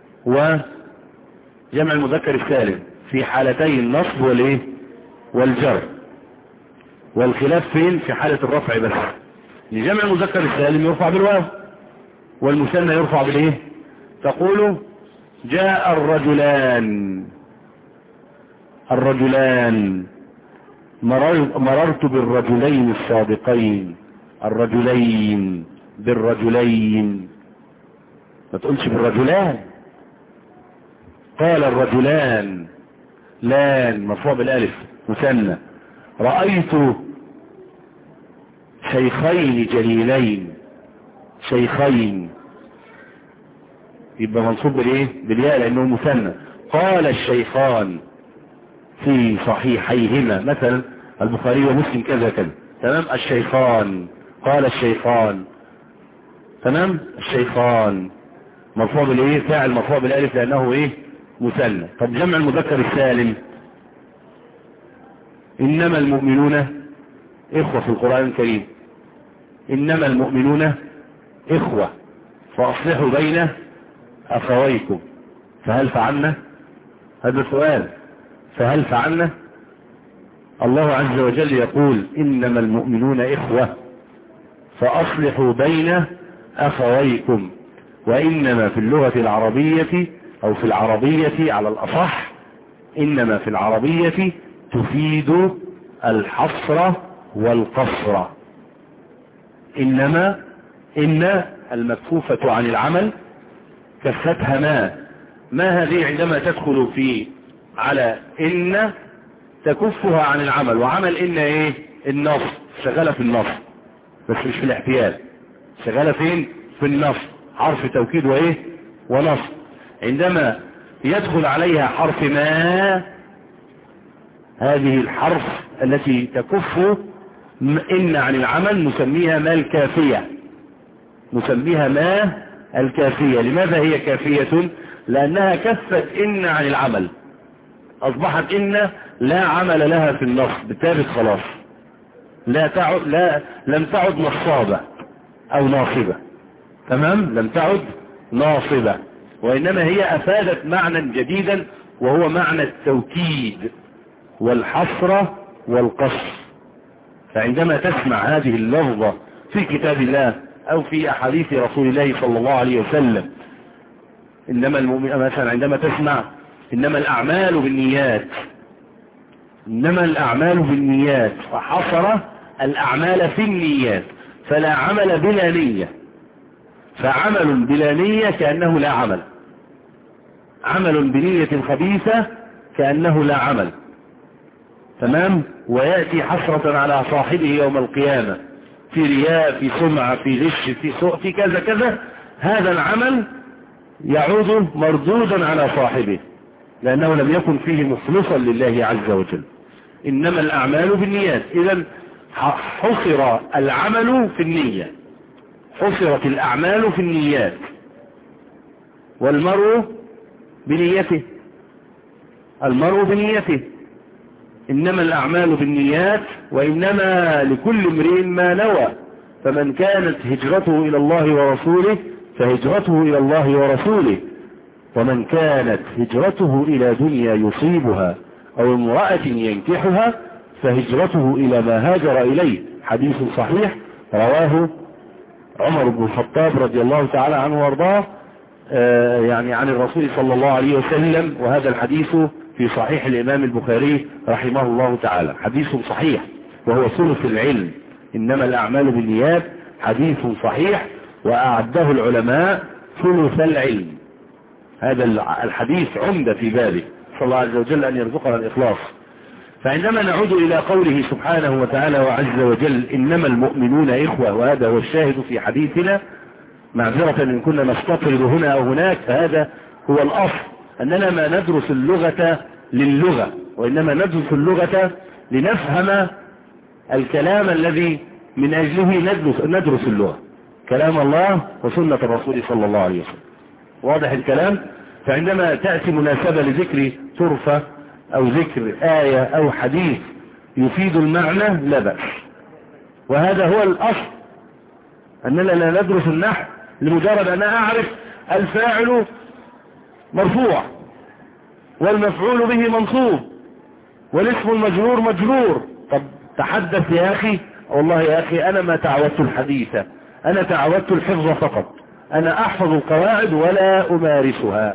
وجمع المذكر السالم في حالتي النصب والايه والجر، والخلاف فين؟ في حالة الرفع بس. لجمع المذكر السالم يرفع بالواو والمثنى يرفع بالايه؟ تقول جاء الرجلان. الرجلان مررت بالرجلين السابقين. الرجلين بالرجلين، ما تقولش بالرجلان. قال الرجلان، لان مرفوع بالالف مثنى. رأيت شيخين جليلين. شيخين يبقى منصوب بالايه؟ بالياء لانه مثنى. قال الشيخان في صحيحيهما، مثلا البخاري ومسلم كذا كذا. تمام. الشيخان، قال الشيخان. تمام. الشيخان مرفوع بالايه؟ فاعل مرفوع بالالف لانه ايه؟ مثنى. طب جمع المذكر السالم، انما المؤمنون اخوة في القرآن الكريم. انما المؤمنون اخوة فاصلحوا بين اخويكم. فهل فعلنا؟ هذا سؤال. فهل فعلنا؟ الله عز وجل يقول انما المؤمنون اخوة فاصلحوا بين اخويكم. وانما في اللغة العربية او في العربية على الاصح، انما في العربية تفيد الحصر والقصر. انما ان المكفوفة عن العمل كفتها ما. ما هذه عندما تدخل في على ان تكفها عن العمل، وعمل ان ايه؟ النصب. شغالة في النصب بس مش في الاحتيال. شغالة فين؟ في النصب. حرف توكيد وايه؟ ونصب. عندما يدخل عليها حرف ما، هذه الحرف التي تكف ان عن العمل نسميها ما الكافية. نسميها ما الكافية. لماذا هي كافية؟ لانها كفت ان عن العمل، اصبحت ان لا عمل لها في النصب، بالتالي خلاص لا تعد لا لم تعد نصابة او ناصبة. تمام. لم تعد ناصبة، وانما هي افادت معنى جديدا وهو معنى التوكيد والحصر والقصر. فعندما تسمع هذه اللفظة في كتاب الله او في احاديث رسول الله صلى الله عليه وسلم، انما المؤمن مثلا عندما تسمع انما الاعمال بالنيات، إنما الأعمال بالنيات، فحصر الأعمال في النيات، فلا عمل بلا نية. فعمل بلا نية كأنه لا عمل، عمل بنية خبيثة كأنه لا عمل. تمام. ويأتي حسرة على صاحبه يوم القيامة في رياء، في سمعة، في غش، في سوء، في كذا كذا. هذا العمل يعود مردودا على صاحبه لأنه لم يكن فيه مخلصا لله عز وجل. إنما الأعمال بالنيات. إذن حصر العمل في النية، حصرت الأعمال في النيات، والمرء بنيته، المرء بنيته. إنما الأعمال بالنيات وإنما لكل امرئ ما نوى. فمن كانت هجرته إلى الله ورسوله فهجرته إلى الله ورسوله، ومن كانت هجرته إلى دنيا يصيبها أو امرأة ينكحها فهجرته إلى ما هاجر إليه. حديث صحيح رواه عمر بن الخطاب رضي الله تعالى عنه وارضاه آه يعني عن الرسول صلى الله عليه وسلم. وهذا الحديث في صحيح الإمام البخاري رحمه الله تعالى، حديث صحيح وهو ثلث العلم. إنما الأعمال بالنيات حديث صحيح وأعده العلماء ثلث العلم. هذا الحديث عمدة في بابه، صلى الله عز وجل أن يرزقنا الإخلاص. فعندما نعود إلى قوله سبحانه وتعالى وعز وجل إنما المؤمنون إخوة، وهذا هو الشاهد في حديثنا، معذرة إن كنا نستطرد هنا أو هناك، فهذا هو الأصل، أننا ما ندرس اللغة للغة، وإنما ندرس اللغة لنفهم الكلام الذي من أجله ندرس, ندرس اللغة، كلام الله وسنة الرسول صلى الله عليه وسلم. واضح الكلام؟ فعندما تأتي مناسبة لذكر طرفة أو ذكر آية أو حديث يفيد المعنى لا بأس. وهذا هو الأصل، أننا لا ندرس النحو لمجرد أن أعرف الفاعل مرفوع والمفعول به منصوب والاسم المجرور مجرور. طب تحدث يا أخي. والله يا أخي أنا ما تعودت الحديث، أنا تعودت الحفظ فقط، أنا أحفظ القواعد ولا أمارسها.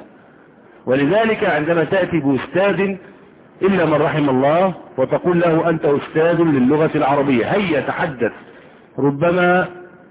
ولذلك عندما تأتي بأستاذ إلا من رحم الله وتقول له أنت أستاذ للغة العربية، هيا تحدث، ربما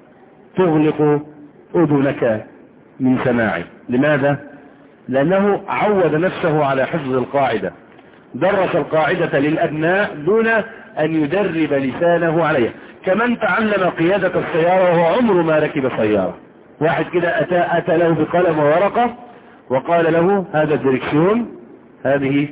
تغلق أذنك من سماعه. لماذا؟ لأنه عود نفسه على حفظ القاعدة، درس القاعدة للأبناء دون أن يدرب لسانه عليها. كمن تعلم قيادة السيارة وهو عمره ما ركب سيارة. واحد كده أتى, أتى له بقلم وورقة وقال له هذا الدركسيون، هذه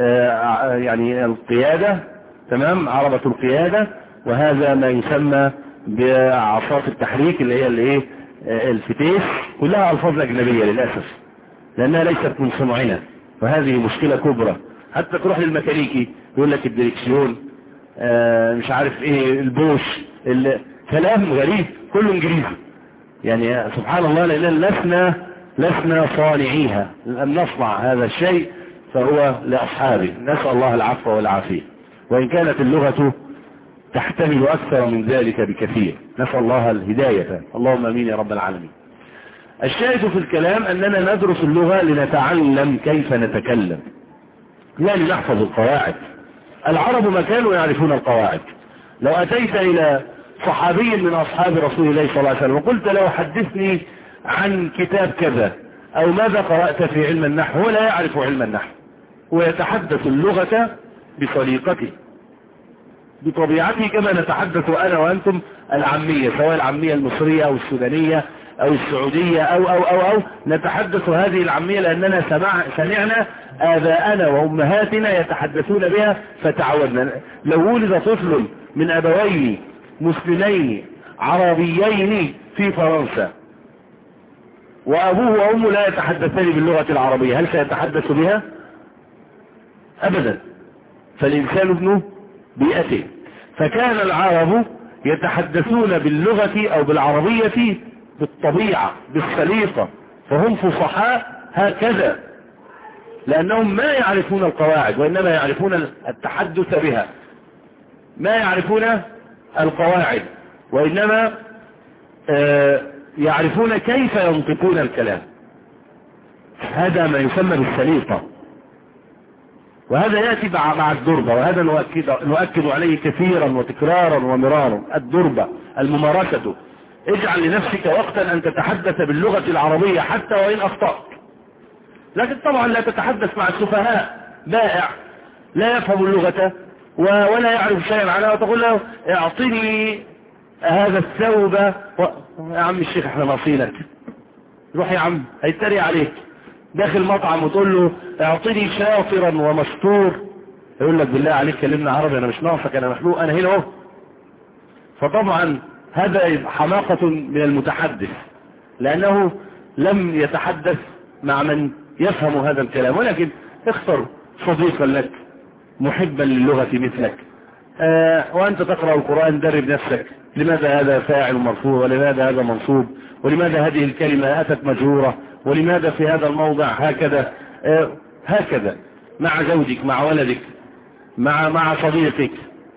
آه يعني القيادة، تمام، عربة القيادة، وهذا ما يسمى بعصات التحريك اللي هي الايه الفتيس، كلها ألفاظ أجنبية للأسف لأنها ليست من صنعنا، وهذه مشكلة كبرى. حتى تروح للميكانيكي يقول لك الدركسيون آه مش عارف ايه البوش، كلام غريب كله انجليزي. يعني سبحان الله، لأننا لسنا لسنا صانعيها، أن نصنع هذا الشيء فهو لأصحابه، نسأل الله العفو والعافية. وإن كانت اللغة تحتمل أكثر من ذلك بكثير، نسأل الله الهداية، اللهم امين يا رب العالمين. الشاهد في الكلام أننا ندرس اللغة لنتعلم كيف نتكلم، لا لنحفظ القواعد. العرب ما كانوا يعرفون القواعد. لو أتيت إلى صحابي من أصحاب رسول الله صلى الله عليه وسلم وقلت له حدثني عن كتاب كذا أو ماذا قرأت في علم النحو، هو لا يعرف علم النحو، هو يتحدث اللغة بطريقته بطبيعته، كما نتحدث أنا وأنتم العامية، سواء العامية المصرية أو السودانية أو السعودية أو أو أو أو نتحدث هذه العامية لأننا سمع سمعنا آباءنا وأمهاتنا يتحدثون بها فتعودنا. لو ولد طفل من أبوين مسلمين عربيين في فرنسا وأبوه وأمه لا يتحدثان باللغة العربية، هل سيتحدث بها؟ أبدا. فالإنسان ابن بيئته. فكان العرب يتحدثون باللغة أو بالعربية بالطبيعة بالسليقة، فهم فصحاء هكذا، لأنهم ما يعرفون القواعد وإنما يعرفون التحدث بها، ما يعرفون القواعد وإنما يعرفون كيف ينطقون الكلام. هذا ما يسمى بالسليقة. وهذا يأتي مع مع الدربة، وهذا نؤكد, نؤكد عليه كثيرا وتكرارا ومرارا. الدربة الممارسة. اجعل لنفسك وقتا أن تتحدث باللغة العربية حتى وإن أخطأت. لكن طبعا لا تتحدث مع السفهاء، بائع لا يفهم اللغة ولا يعرف شيئا عنها وتقول له اعطني هذا الثوب و... يا عم الشيخ احنا ناصينك، روح يا عم، هيتريق عليك. داخل مطعم وتقول له اعطني شاطرا ومستور، يقول لك بالله عليك كلمنا عربي، انا مش ناقصك، انا مخلوق، انا هنا اهو. فطبعا هذا حماقة من المتحدث، لانه لم يتحدث مع من يفهم هذا الكلام. ولكن اختر صديقا لك محبا للغة مثلك، آه وانت تقرأ القرآن درب نفسك، لماذا هذا فاعل مرفوع، ولماذا هذا منصوب، ولماذا هذه الكلمة أتت مجرورة، ولماذا في هذا الموضع هكذا. آه هكذا مع زوجك، مع ولدك، مع مع صديقك،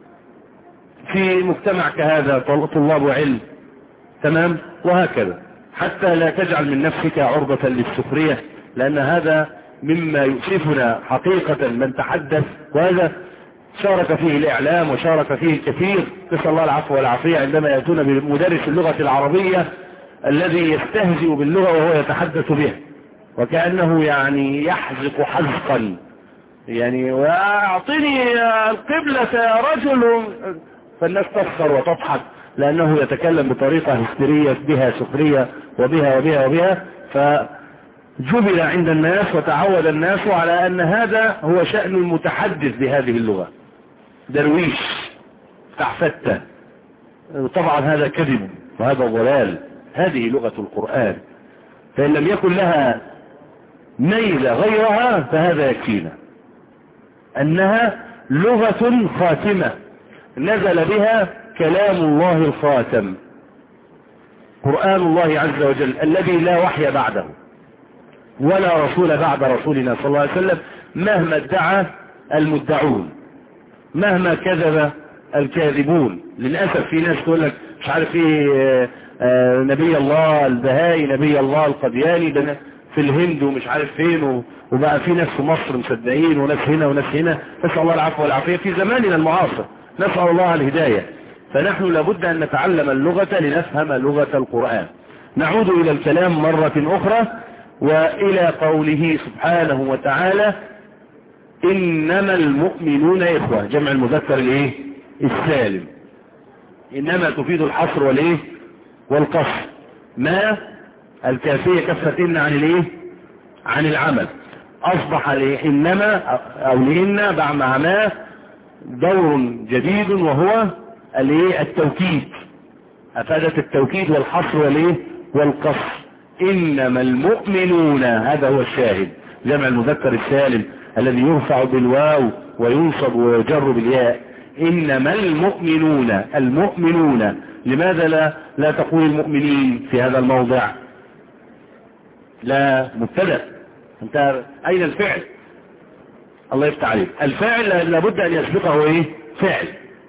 في مجتمع كهذا طلاب علم، تمام، وهكذا، حتى لا تجعل من نفسك عرضة للسخرية، لأن هذا مما يؤسفنا حقيقة من تحدث. وهذا شارك فيه الإعلام وشارك فيه الكثير، نسأل الله العفو والعافية، عندما يأتون بمدرس اللغة العربية الذي يستهزئ باللغة وهو يتحدث بها، وكأنه يعني يحزق حزقا، يعني وأعطني القبلة يا رجل، فالناس تسخر وتضحك لأنه يتكلم بطريقة هستيرية بها سخرية وبها وبها وبها. فجبل عند الناس وتعود الناس على أن هذا هو شأن المتحدث بهذه اللغة، درويش تحفتة. طبعا هذا كذب وهذا ضلال. هذه لغة القرآن، فإن لم يكن لها ميل غيرها فهذا يكفينا أنها لغة خاتمة نزل بها كلام الله الخاتم، قرآن الله عز وجل الذي لا وحي بعده ولا رسول بعد رسولنا صلى الله عليه وسلم، مهما ادعى المدعون، مهما كذب الكاذبون. للأسف في ناس تقول لك مش عارف ايه، آه نبي الله البهائي، نبي الله القدياني ده في الهند ومش عارف فين، وبقى في ناس في مصر مصدقين وناس هنا وناس هنا، نسأل الله العفو والعافية في زماننا المعاصر، نسأل الله الهداية. فنحن لابد أن نتعلم اللغة لنفهم لغة القرآن. نعود إلى الكلام مرة أخرى وإلى قوله سبحانه وتعالى إنما المؤمنون إخوة، جمع المذكر الإيه؟ السالم. إنما تفيد الحصر والإيه؟ والقصر. ما الكافية كفتن عن الإيه؟ عن العمل. أصبح إنما أو لإن مع ما دور جديد وهو الإيه؟ التوكيد. أفادت التوكيد والحصر والإيه؟ والقصر. إنما المؤمنون، هذا هو الشاهد، جمع المذكر السالم الذي يرفع بالواو وينصب ويجر بالياء. إنما المؤمنون، المؤمنون. لماذا لا, لا تقول المؤمنين في هذا الموضع؟ لا مبتدأ، انت أين الفعل؟ الله يفتح عليك. الفاعل لابد أن يسبقه ايه؟ فعل.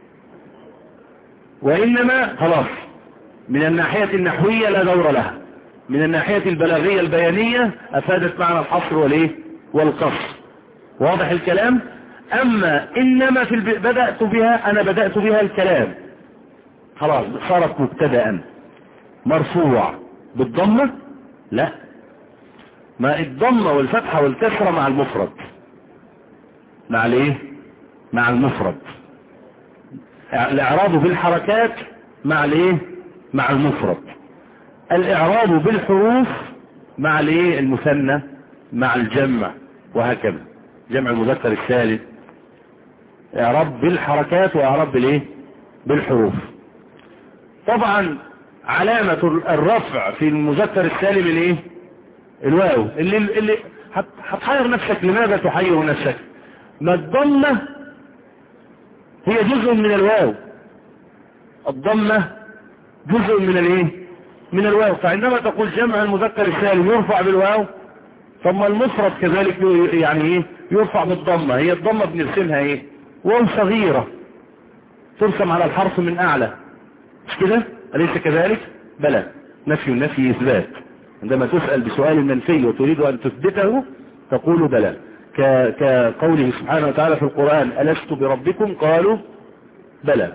وإنما خلاص من الناحية النحوية لا دور لها، من الناحية البلاغية البيانية أفادت معنى الحصر والايه؟ والقصر. واضح الكلام؟ أما إنما في الب... بدأت بها أنا بدأت بها الكلام، خلاص صارت مبتدأ مرفوع بالضمة. لا، ما الضمة والفتحة والكسرة مع المفرد، مع الايه؟ مع المفرد. الاعراب بالحركات مع الايه؟ مع المفرد. الاعراب بالحروف مع الايه؟ المثنى، مع الجمع، وهكذا. جمع المذكر السالم اعراب بالحركات واعراب بالايه؟ بالحروف. طبعا علامة الرفع في المذكر السالم الايه؟ الواو. اللي اللي هتحير نفسك. لماذا تحير نفسك؟ ما الضمة هي جزء من الواو، الضمة جزء من الايه؟ من الواو. فعندما تقول جمع المذكر السالم يرفع بالواو، ثم المفرد كذلك يعني ايه؟ يرفع بالضمة. هي الضمة بنرسمها ايه؟ واو صغيرة ترسم على الحرف من اعلى، مش كده؟ أليس كذلك؟ بلى. نفي النفي إثبات. عندما تسأل بسؤال منفي وتريد أن تثبته تقول بلى. كقوله سبحانه وتعالى في القرآن ألست بربكم قالوا بلى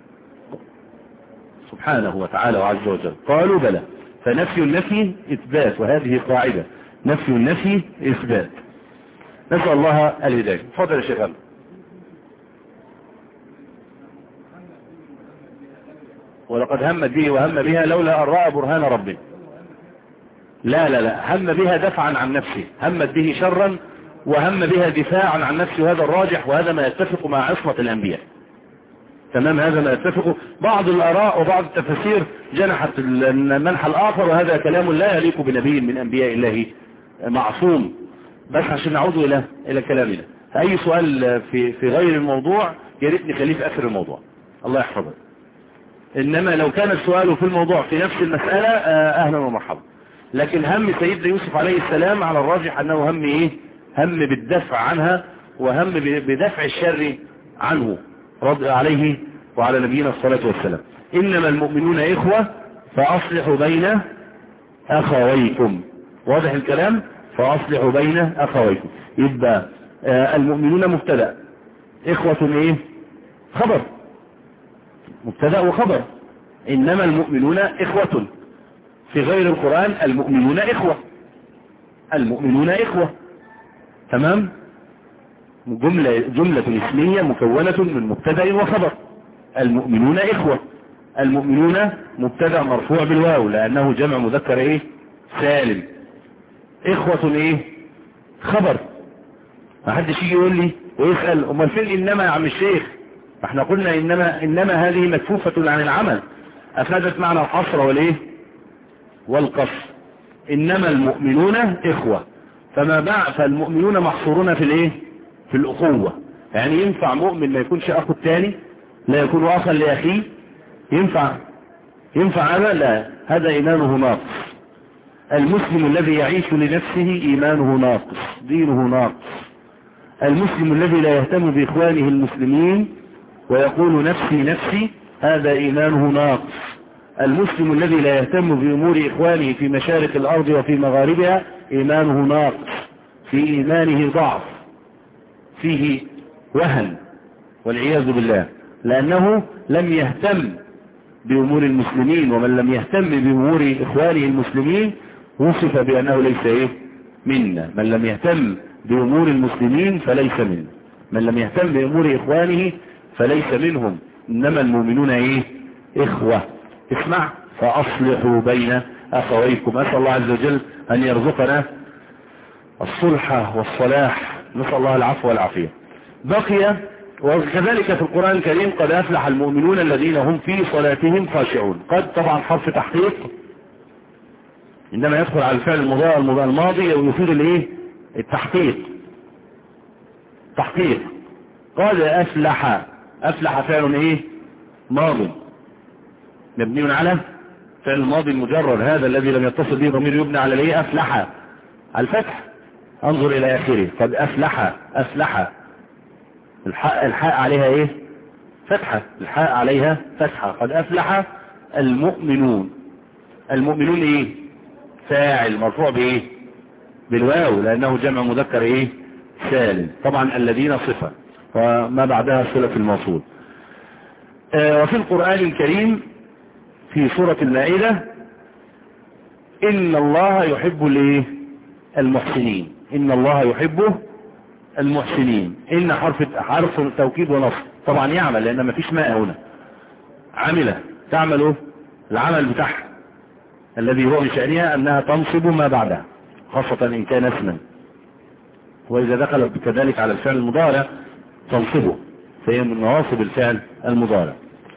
سبحانه وتعالى وعز وجل قالوا بلى. فنفي النفي إثبات، وهذه قاعدة، نفي النفي إثبات. نسأل الله الهداية. تفضل يا شيخ. ولقد همت به وهم بها لولا أن رأى برهان ربه. لا لا لا، هم بها دفعا عن نفسه، همت به شرا وهم بها دفاعا عن نفسه، وهذا الراجح، وهذا ما يتفق مع عصمة الأنبياء. تمام، هذا ما يتفق. بعض الآراء وبعض التفاسير جنحت المنحى الآخر، وهذا كلام لا يليق بنبي من أنبياء الله معصوم. بس عشان نعود إلى إلى كلامنا، أي سؤال في في غير الموضوع يا ريت نخليه في آخر الموضوع، الله يحفظك. إنما لو كان السؤال في الموضوع في نفس المسألة أهلا ومرحبا. لكن هم سيدنا يوسف عليه السلام على الراجح أنه هم إيه؟ هم بالدفع عنها، وهم بدفع الشر عنه رضي عليه وعلى نبينا الصلاة والسلام. إنما المؤمنون إخوة فأصلحوا بين أخويكم. واضح الكلام؟ فأصلحوا بين أخويكم. يبقى آه المؤمنون مبتدأ، إخوة إيه؟ خبر، مبتدأ وخبر. إنما المؤمنون إخوة. في غير القرآن المؤمنون إخوة، المؤمنون إخوة. تمام؟ جملة, جملة اسمية مكونة من مبتدأ وخبر. المؤمنون إخوة، المؤمنون مبتدأ مرفوع بالواو لأنه جمع مذكر إيه؟ سالم. إخوة إيه؟ خبر. ما حدش يجي يقول لي ويسأل أمال فين إنما يا عم الشيخ؟ احنا قلنا إنما, إنما هذه مكفوفة عن العمل، أفادت معنى الحصر والإيه؟ والقصر. إنما المؤمنون إخوة، فما بعد فالمؤمنون محصورون في الإيه؟ في الأخوة. يعني ينفع مؤمن ما يكونش أخو الثاني؟ لا يكون أخا لأخيه؟ ينفع ينفع هذا؟ لا، هذا إيمانه ناقص. المسلم الذي يعيش لنفسه إيمانه ناقص، دينه ناقص. المسلم الذي لا يهتم بإخوانه المسلمين ويقول نفسي نفسي، هذا إيمانه ناقص. المسلم الذي لا يهتم بأمور إخوانه في مشارق الأرض وفي مغاربها إيمانه ناقص، في إيمانه ضعف، فيه وهن والعياذ بالله، لأنه لم يهتم بأمور المسلمين. ومن لم يهتم بأمور إخوانه المسلمين وصف بأنه ليس إيه؟ منا. من لم يهتم بأمور المسلمين فليس منا، من لم يهتم بأمور إخوانه فليس منهم. إنما المؤمنون إيه؟ إخوة. اسمع، فأصلحوا بين أخويكم. أسأل الله عز وجل أن يرزقنا الصلح والصلاح، نسأل الله العفو والعافية. بقي وكذلك في القرآن الكريم قد أفلح المؤمنون الذين هم في صلاتهم خاشعون. قد طبعا حرف تحقيق، عندما يدخل على الفعل المضارع الماضي ويفيد الايه؟ التحقيق. تحقيق. قد أفلح، أفلح فعل ايه؟ ماضي مبني على فعل الماضي المجرد، هذا الذي لم يتصل به ضمير يبنى على الايه؟ أفلح على الفتح. انظر الى اخره، قد أفلح، أفلح الحاء, الحاء عليها ايه؟ فتحة، الحاء عليها فتحة. قد أفلح المؤمنون. المؤمنون ايه؟ فاعل مرفوع بايه؟ بالواو لانه جمع مذكر ايه؟ سالم. طبعا الذين صفة وما بعدها صلة الموصول. آه وفي القرآن الكريم في سورة المائدة إن الله يحب الايه؟ المحسنين. إن الله يحبه المحسنين. إن حرف حرف توكيد ونصب، طبعا يعمل لأن ما فيش ماء هنا. عمله تعمله العمل بتاعها الذي هو من شأنها أنها تنصب ما بعدها، خاصة إن كان اسما، وإذا دخلت كذلك على الفعل المضارع تنصبه، فهي من نواصب الفعل المضارع.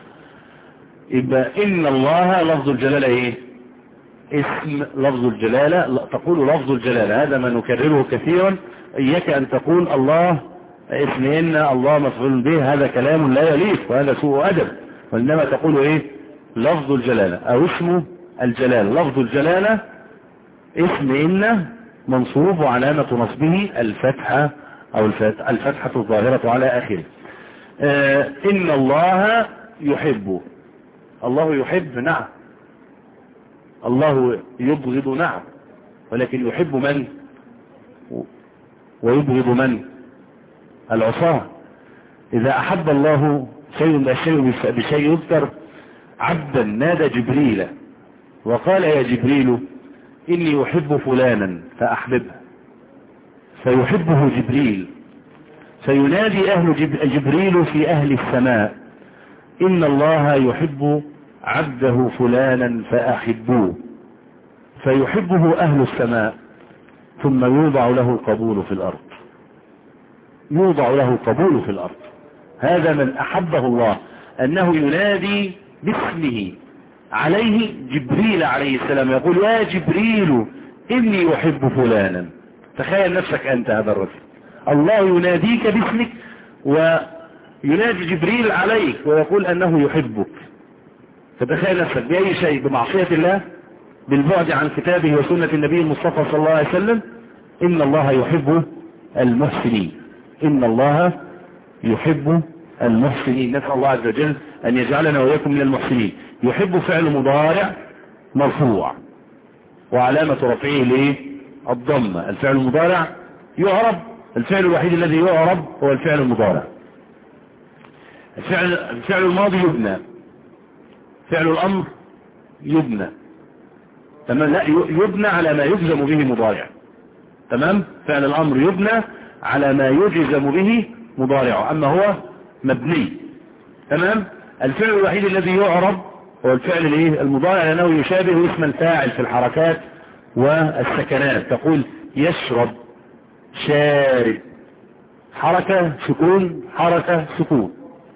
يبقى إن الله لفظ الجلالة إيه؟ اسم لفظ الجلالة. تقول لفظ الجلالة، هذا ما نكرره كثيرا. إياك أن تقول الله اسم إن، الله مفعول به، هذا كلام لا يليق وهذا سوء أدب. وإنما تقول إيه؟ لفظ الجلالة أو اسم الجلالة. لفظ الجلالة اسم إن منصوب وعلامة نصبه الفتحة أو الفتحة الظاهرة على آخره. آه إن الله يحب، الله يحب نعم، الله يبغض نعم، ولكن يحب من؟ ويبغض من؟ العصاة. إذا أحب الله شيء بشيء بشيء يذكر عبدا نادى جبريل وقال يا جبريل إني أحب فلانا فأحببه، فيحبه جبريل، فينادي أهل جبريل في أهل السماء إن الله يحب عبده فلانا فأحبوه، فيحبه أهل السماء، ثم يوضع له القبول في الأرض، يوضع له القبول في الأرض. هذا من أحبه الله، أنه ينادي باسمه عليه جبريل عليه السلام، يقول يا جبريل إني أحب فلانا. تخيل نفسك أنت هذا الرجل، الله يناديك باسمك وينادي جبريل عليك ويقول أنه يحبك. فتخيل نفسك بأي شيء، بمعصية الله، بالبعد عن كتابه وسنة النبي المصطفى صلى الله عليه وسلم. إن الله يحب المحسنين، إن الله يحب المحسنين. نسأل الله عز وجل أن يجعلنا وإياكم من المحسنين. يحب فعل مضارع مرفوع وعلامة رفعه ليه؟ الضمة. الفعل المضارع يعرب، الفعل الوحيد الذي يعرب هو الفعل المضارع. الفعل, الفعل الماضي يبنى، فعل الأمر يبنى، تمام؟ لا، يبنى على ما يجزم به مضارع، تمام؟ فعل الأمر يبنى على ما يجزم به مضارعه، أما هو مبني، تمام؟ الفعل الوحيد الذي يعرب هو الفعل الايه؟ المضارع، لأنه يشابه اسم الفاعل في الحركات والسكنات. تقول يشرب، شارب، حركة سكون، حركة سكون.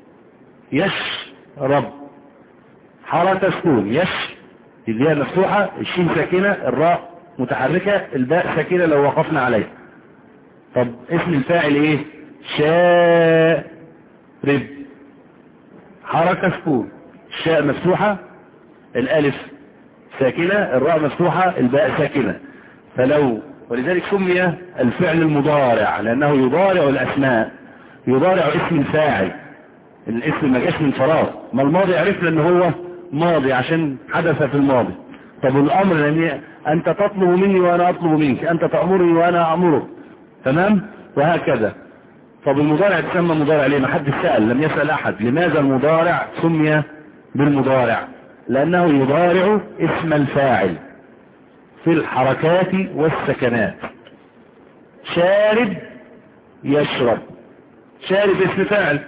يشرب، حركة سكون. يش الياء مفتوحة، الشين ساكنة، الراء متحركة، الباء ساكنة لو وقفنا عليها. طب اسم الفاعل ايه؟ شارب، حركة سكون، الشاء مفتوحة، الالف ساكنة، الراء مفتوحة، الباء ساكنة. فلو ولذلك سمي الفعل المضارع لأنه يضارع الأسماء، يضارع اسم الفاعل. الاسم ما جاش من فراغ، ما الماضي عرفنا ان هو ماضي عشان حدث في الماضي. طب الأمر لأن أنت تطلب مني وأنا أطلب منك، أنت تأمرني وأنا أأمرك، تمام؟ وهكذا. طب المضارع تسمى مضارع ليه؟ ما حد سأل، لم يسأل أحد لماذا المضارع سمي بالمضارع؟ لأنه يضارع اسم الفاعل في الحركات والسكنات. شارب، يشرب، شارب اسم فاعل،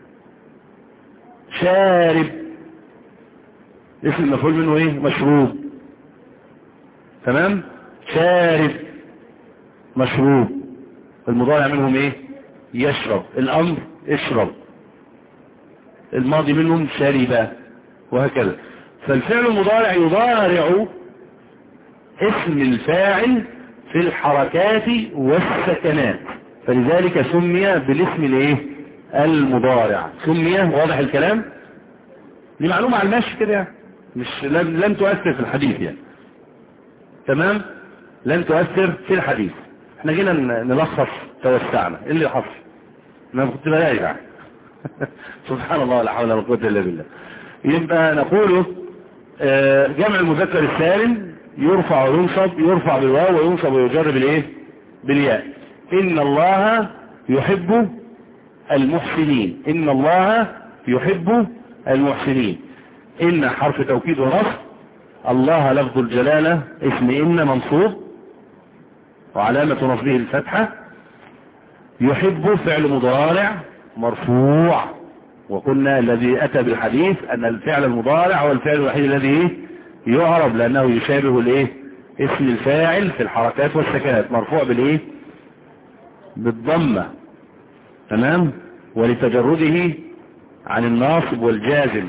شارب اسم مفعول منه ايه؟ مشروب، تمام؟ شارب مشروب، المضارع منهم ايه؟ يشرب. الامر اشرب، الماضي منهم شارب، وهكذا. فالفعل المضارع يضارع اسم الفاعل في الحركات والسكنات، فلذلك سمي بالاسم الايه؟ المضارع. سمي، واضح الكلام؟ دي معلومة على المشي كده يعني، مش لن, لن تؤثر في الحديث يعني، تمام؟ لن تؤثر في الحديث. احنا جينا نلخص، توسعنا، ايه اللي حصل؟ انا كنت بلاقي سبحان الله، لا حول ولا قوة الا بالله. يبقى نقول جمع المذكر السالم يرفع وينصب، يرفع بالواو وينصب ويجر بالايه؟ بالياء. ان الله يحب المحسنين، ان الله يحب المحسنين. ان حرف توكيد ونصب، الله لفظ الجلالة، اسم ان منصوب وعلامة نصبه الفتحة. يحب فعل مضارع مرفوع، وقلنا الذي اتى بالحديث ان الفعل المضارع هو الفعل الوحيد الذي يعرب لانه يشابه الايه؟ اسم الفاعل في الحركات والسكنات، مرفوع بالايه؟ بالضمة، تمام؟ ولتجرده عن الناصب والجازم،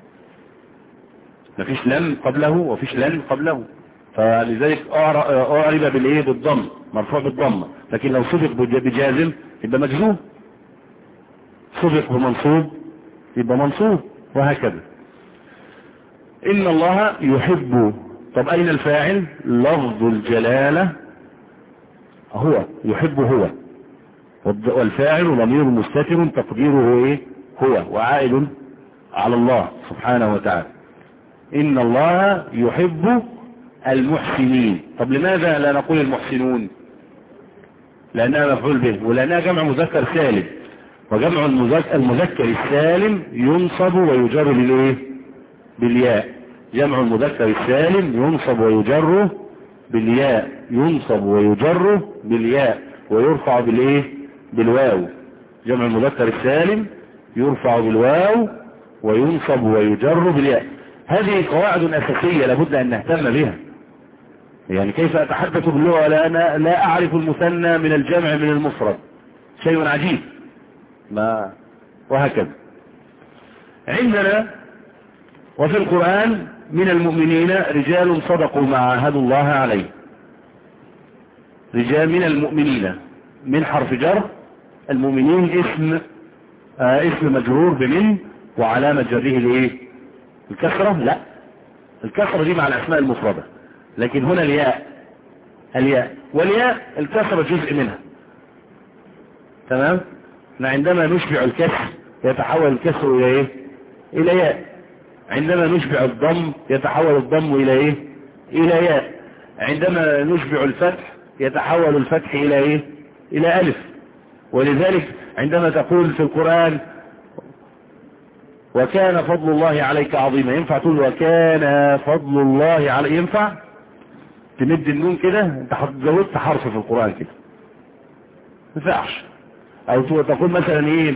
مفيش لم قبله وفيش لن قبله، فلذلك اعرب بالايه؟ بالضم، مرفوع بالضمة. لكن لو سبق بجازم يبقى مجزوم، سبق بمنصوب يبقى منصوب، وهكذا. ان الله يحب. طب اين الفاعل؟ لفظ الجلالة هو، يحب هو، والفاعل ضمير مستتر تقديره ايه؟ هو، وعائد على الله سبحانه وتعالى. ان الله يحب المحسنين. طب لماذا لا نقول المحسنون؟ لأنها مفعول به، ولأنها جمع مذكر سالم، وجمع المذكر, المذكر السالم ينصب ويجر بالإيه؟ بالياء. جمع المذكر السالم ينصب ويجر بالياء، ينصب ويجر بالياء ويرفع بالإيه؟ بالواو. جمع المذكر السالم يرفع بالواو وينصب ويجر بالياء. هذه قواعد أساسية لابد أن نهتم بها. يعني كيف أتحدث باللغة لا أنا لا أعرف المثنى من الجمع من المفرد؟ شيء عجيب. ما وهكذا. عندنا وفي القرآن من المؤمنين رجال صدقوا ما عاهدوا الله عليه. رجال من المؤمنين، من حرف جر، المؤمنين اسم آه اسم مجرور بمن، وعلامة جره الايه؟ الكسرة. لا، الكسرة دي مع الأسماء المفردة، لكن هنا الياء. الياء والياء الكسرة جزء منها. تمام. عندما نشبع الكسر يتحول الكسر الى ايه؟ الى ياء. عندما نشبع الضم يتحول الضم الى ايه؟ الى ياء. عندما نشبع الفتح يتحول الفتح الى ايه؟ الى الف. ولذلك عندما تقول في القرآن وكان فضل الله عليك عظيما، ينفع تقول وكان فضل الله عليك؟ ينفع تمد النون كده؟ انت زودت حرف في القرآن كده، ما ينفعش. او تقول مثلا ايه؟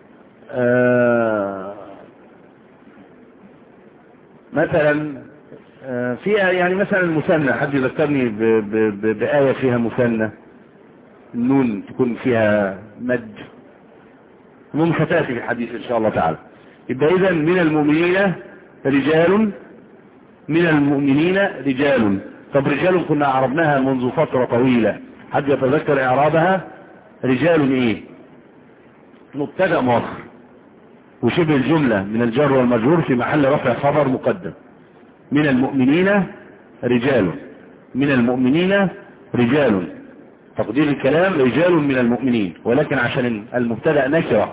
آه مثلا آه فيها يعني مثلا المثنى، حد يذكرني بآية فيها مثنى النون تكون فيها مد. النون ختاتي في الحديث ان شاء الله تعالى. يبقى اذا من المؤمنين رجال، من المؤمنين رجال. طب رجال كنا عربناها منذ فترة طويلة، حد يتذكر اعرابها؟ رجال ايه؟ مبتدأ مؤخر، وشبه الجملة من الجر والمجرور في محل رفع خبر مقدم. من المؤمنين رجال، من المؤمنين رجال، تقدير الكلام رجال من المؤمنين، ولكن عشان المبتدأ نكرة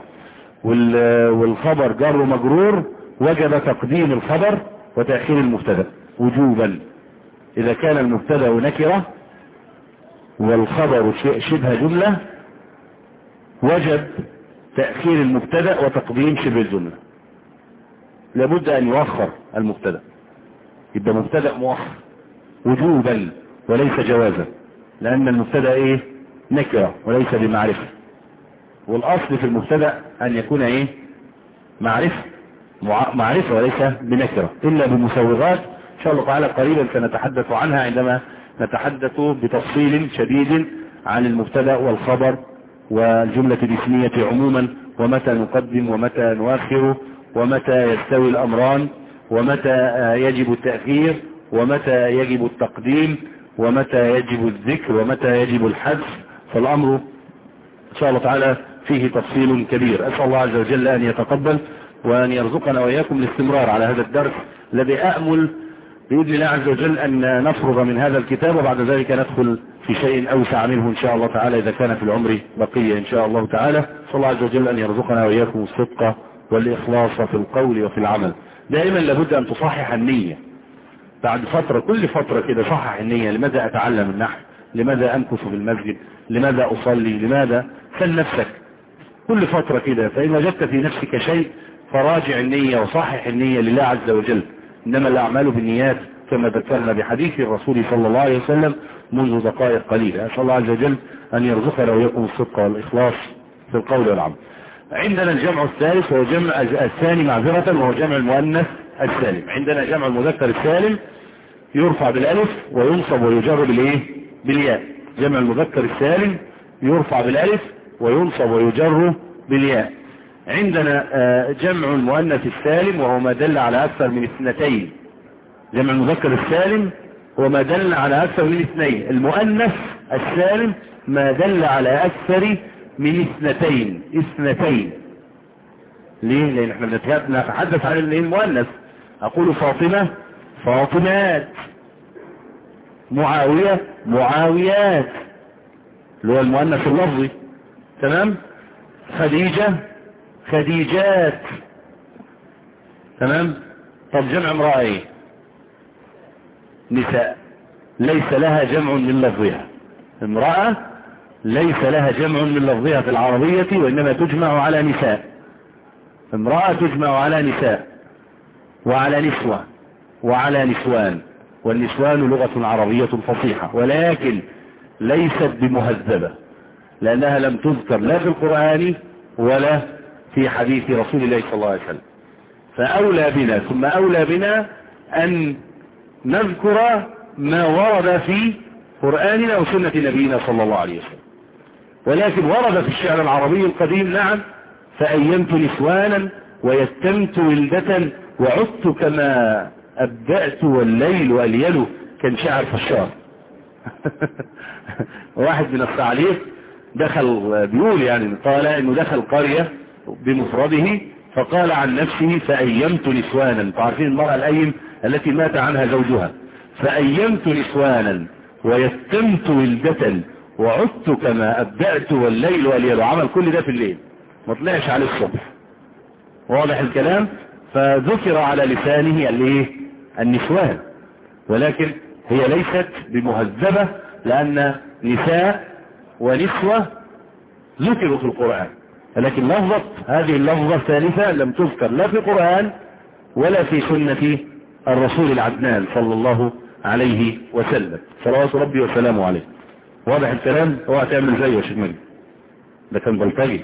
والخبر جر ومجرور وجب تقديم الخبر وتأخير المبتدأ وجوبا. إذا كان المبتدأ نكرة والخبر شبه جملة وجب تأخير المبتدأ وتقديم شبه الجملة. لابد أن يؤخر المبتدأ، يبقى مبتدأ مؤخر وجوبا وليس جوازا، لأن المبتدأ إيه؟ نكرة وليس بمعرفة. والأصل في المبتدأ أن يكون إيه؟ معرفة، معرفة وليس بنكرة، إلا بمسوغات إن شاء الله تعالى قريبا سنتحدث عنها عندما نتحدث بتفصيل شديد عن المبتدأ والخبر والجملة الاسمية عموما، ومتى نقدم ومتى نؤخر، ومتى يستوي الأمران، ومتى يجب التأخير، ومتى يجب التقديم، ومتى يجب الذكر، ومتى يجب الحذف. فالأمر إن شاء الله تعالى فيه تفصيل كبير. أسأل الله عز وجل أن يتقبل وأن يرزقنا وإياكم الاستمرار على هذا الدرس الذي أأمل بإذن الله عز وجل أن نفرغ من هذا الكتاب، وبعد ذلك ندخل في شيء أوسع منه إن شاء الله تعالى إذا كان في العمر بقية إن شاء الله تعالى. صلى الله عز وجل أن يرزقنا وإياكم الصدق والإخلاص في القول وفي العمل. دائما لابد أن تصحح النية بعد فترة، كل فترة كده صحح النية. لماذا أتعلم النحو؟ لماذا أمكث في المسجد؟ لماذا أصلي؟ لماذا؟ سل نفسك كل فترة كده، فإن وجدت في نفسك شيء فراجع النية وصحح النية لله عز وجل. إنما الأعمال بالنيات كما ذكرنا بحديث الرسول صلى الله عليه وسلم منذ دقائق قليلة. أسأل الله عز وجل أن يرزقنا وإياكم الصدق والإخلاص في القول والعمل. عندنا الجمع الثالث وهو جمع الثاني معذرة، وهو جمع المؤنث السالم. عندنا جمع المذكر السالم يرفع بالالف وينصب ويجر بالايه؟ بالياء. جمع المذكر السالم يرفع بالالف وينصب ويجر بالياء. عندنا جمع المؤنث السالم وهو ما دل على أكثر من اثنتين. جمع المذكر السالم هو ما دل على أكثر من اثنين. المؤنث السالم ما دل على أكثر من اثنتين. اثنتين ليه؟ لأن احنا نتحدث عن المؤنث. أقول فاطمة فاطمات، معاوية معاويات اللي هو المؤنث اللفظي. تمام. خديجة خديجات. تمام. طب جمع امرأة ايه؟ نساء، ليس لها جمع من لفظها. امرأة ليس لها جمع من لفظها في العربية، وإنما تجمع على نساء. امرأة تجمع على نساء وعلى نسوة وعلى نسوان، والنسوان لغة عربية فصيحة، ولكن ليست بمهذبة لأنها لم تذكر لا في القرآن ولا في حديث رسول الله صلى الله عليه وسلم. فأولى بنا ثم أولى بنا أن نذكر ما ورد في قرآننا وسنة نبينا صلى الله عليه وسلم. ولكن ورد في الشعر العربي القديم نعم: فأيمت نسوانا ويتمت ولدة وعدت كما أبدأت والليل أليل، كان شعر فشار. واحد من الثعاليق دخل بيقول يعني قال انه دخل قرية بمفرده فقال عن نفسه فأيمت نسوانا. تعرفين المرأة الأيم التي مات عنها زوجها. فأيمت نسوانا ويتمت ولدة وعدت كما أبدأت والليل أليل. عمل كل ده في الليل، ما طلعش عليه الصبح. واضح الكلام؟ فذكر على لسانه الايه؟ النسوان، ولكن هي ليست بمهذبة لأن نساء ونسوة ذكروا في القرآن، لكن لفظة هذه اللفظة الثالثة لم تذكر لا في القرآن ولا في سنة الرسول العدنان صلى الله عليه وسلم صلوات ربي وسلامه عليه. واضح الكلام؟ اوعى تعمل زيه يا شيخ مجدي، ده كان بلطجي.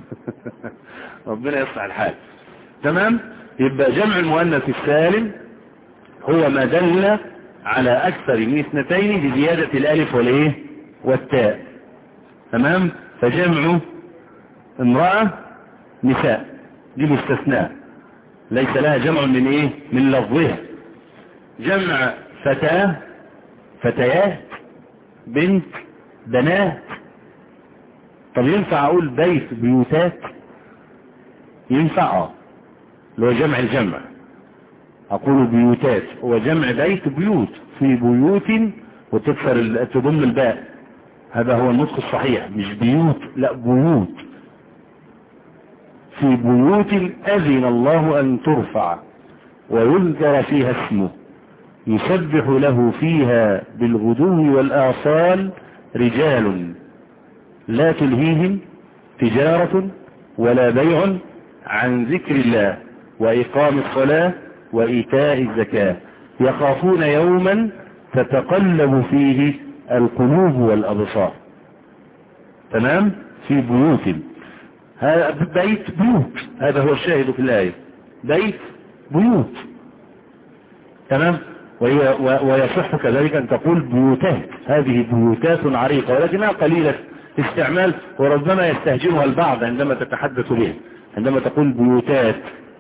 ربنا يصلح الحال. تمام؟ يبقى جمع المؤنث السالم هو ما دل على أكثر من اثنتين بزيادة الألف والإيه والتاء. تمام؟ فجمع امرأة نساء دي مستثناء، ليس لها جمع من إيه؟ من لفظها. جمع فتاة فتيات، بنت بنات. طب ينفع أقول بيت بيوتات؟ ينفع اه، اللي هو جمع الجمع. أقول بيوتات هو جمع بيت بيوت، في بيوت وتكسر تضم الباء، هذا هو النطق الصحيح، مش بيوت لا بيوت. في بيوت أذن الله أن ترفع ويذكر فيها اسمه يسبح له فيها بالغدو والآصال رجال لا تلهيهم تجارة ولا بيع عن ذكر الله وإقام الصلاة وإيتاء الزكاة يخافون يوما تتقلب فيه القلوب والأبصار. تمام؟ في بيوت، هذا بيت بيوت، هذا هو الشاهد في الآية، بيت بيوت. تمام؟ ويصح كذلك أن تقول بيوتات، هذه بيوتات عريقة ولكنها قليلة استعمال، وربما يستهجنها البعض عندما تتحدث به، عندما تقول بيوتات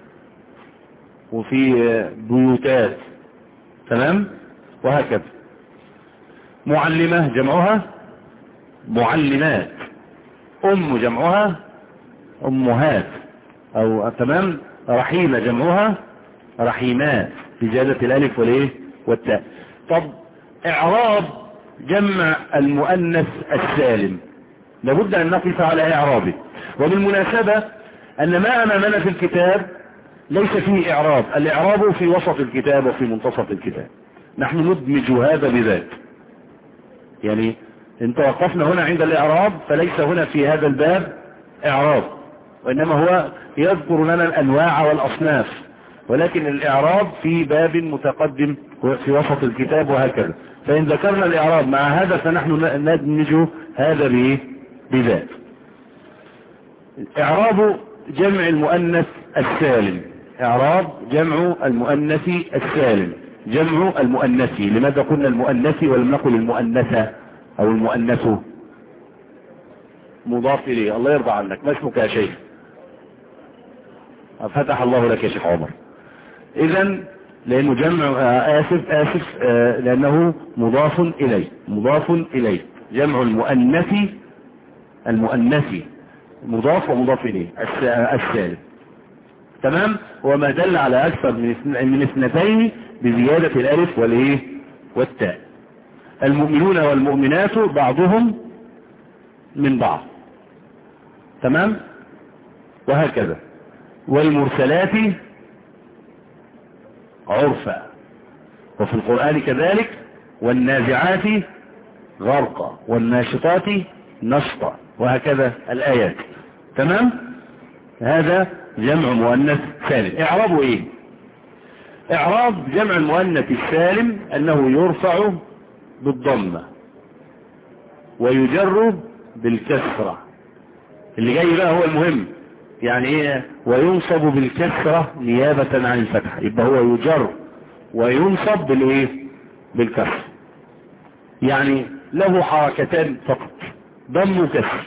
وفي بيوتات. تمام؟ وهكذا. معلمة جمعها معلمات، أم جمعها أمهات، أو تمام. رحيمة جمعها رحيمات بزيادة الألف والإيه والتاء. طب إعراب جمع المؤنث السالم لابد أن نقف على إعرابه. وبالمناسبة أن ما أمامنا في الكتاب ليس فيه إعراب، الإعراب في وسط الكتاب وفي منتصف الكتاب، نحن ندمج هذا بذات. يعني إن توقفنا هنا عند الإعراب فليس هنا في هذا الباب إعراب، وإنما هو يذكر لنا الأنواع والأصناف، ولكن الإعراب في باب متقدم في وسط الكتاب وهكذا. فإن ذكرنا الإعراب مع هذا فنحن ندمج هذا بذات. إعراب جمع المؤنث السالم، إعراب جمع المؤنث السالم، جمع المؤنث. لماذا قلنا المؤنث ولم نقل المؤنثة أو المؤنث؟ مضاف إليه. الله يرضى عنك، ما اسمك يا شيخ؟ فتح الله لك يا شيخ عمر. إذن لأنه جمع آه آسف آسف آه لأنه مضاف إليه، مضاف إليه. جمع المؤنث المؤنث مضاف ومضاف إليه السالم. تمام؟ وما دل على أكثر من اثنتين بزيادة الألف والإيه والتاء. المؤمنون والمؤمنات بعضهم من بعض. تمام؟ وهكذا. والمرسلات عرفا. وفي القرآن كذلك والنازعات غرقا والناشطات نشطا، وهكذا الآيات. تمام. هذا جمع مؤنث سالم. اعرابه ايه؟ اعراب جمع المؤنث السالم انه يرفع بالضمة ويجر بالكسرة. اللي جاي بقى هو المهم، يعني ايه وينصب بالكسرة نيابة عن الفتحة؟ يبقى هو يجر وينصب بالايه؟ بالكسر. يعني له حركتان فقط، ضم وكسر،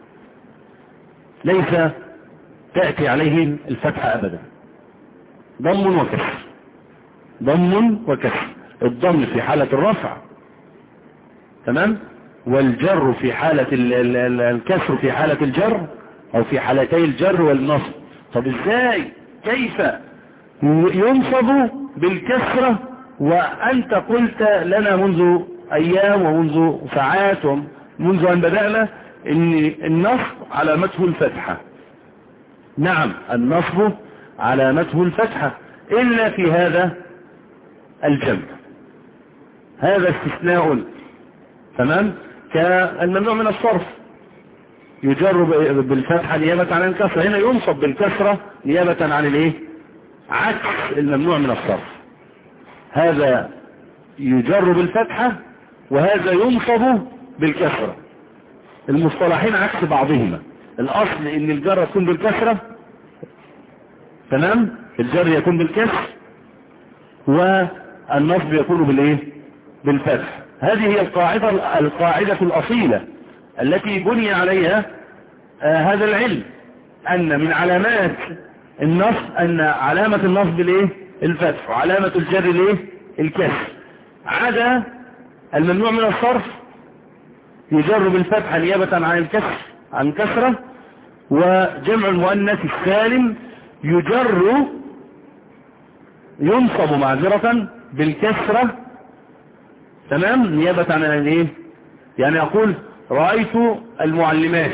ليس تأتي عليه الفتحة ابدا. ضم وكسر، ضم وكسر. الضم في حالة الرفع، تمام، والجر في حالة الكسر في حالة الجر، او في حالتي الجر والنصب. طب ازاي كيف ينصب بالكسرة وانت قلت لنا منذ ايام ومنذ ساعات ومنذ ان بدأنا ان النصب علامته الفتحة؟ نعم، النصب علامته الفتحة الا في هذا الجمع، هذا استثناء. تمام. كالممنوع من الصرف يجر بالفتحة نيابة عن الكسرة، هنا ينصب بالكسرة نيابة عن الايه؟ عكس الممنوع من الصرف. هذا يجر بالفتحة وهذا ينصب بالكسرة. المصطلحين عكس بعضهما. الاصل ان الجر يكون بالكسرة، تمام، الجر يكون بالكسر والنصب يكون بالايه؟ بالفتح. هذه هي القاعدة القاعدة الأصيلة التي بني عليها آه هذا العلم، أن من علامات النصب أن علامة النصب الايه؟ الفتح، وعلامة الجر الايه؟ الكسر. عدا الممنوع من الصرف يجر بالفتحة نيابة عن الكسر عن الكسرة، وجمع المؤنث السالم يجر ينصب معذرة بالكسرة، تمام، نيابة عن الايه؟ يعني اقول رأيت المعلمات.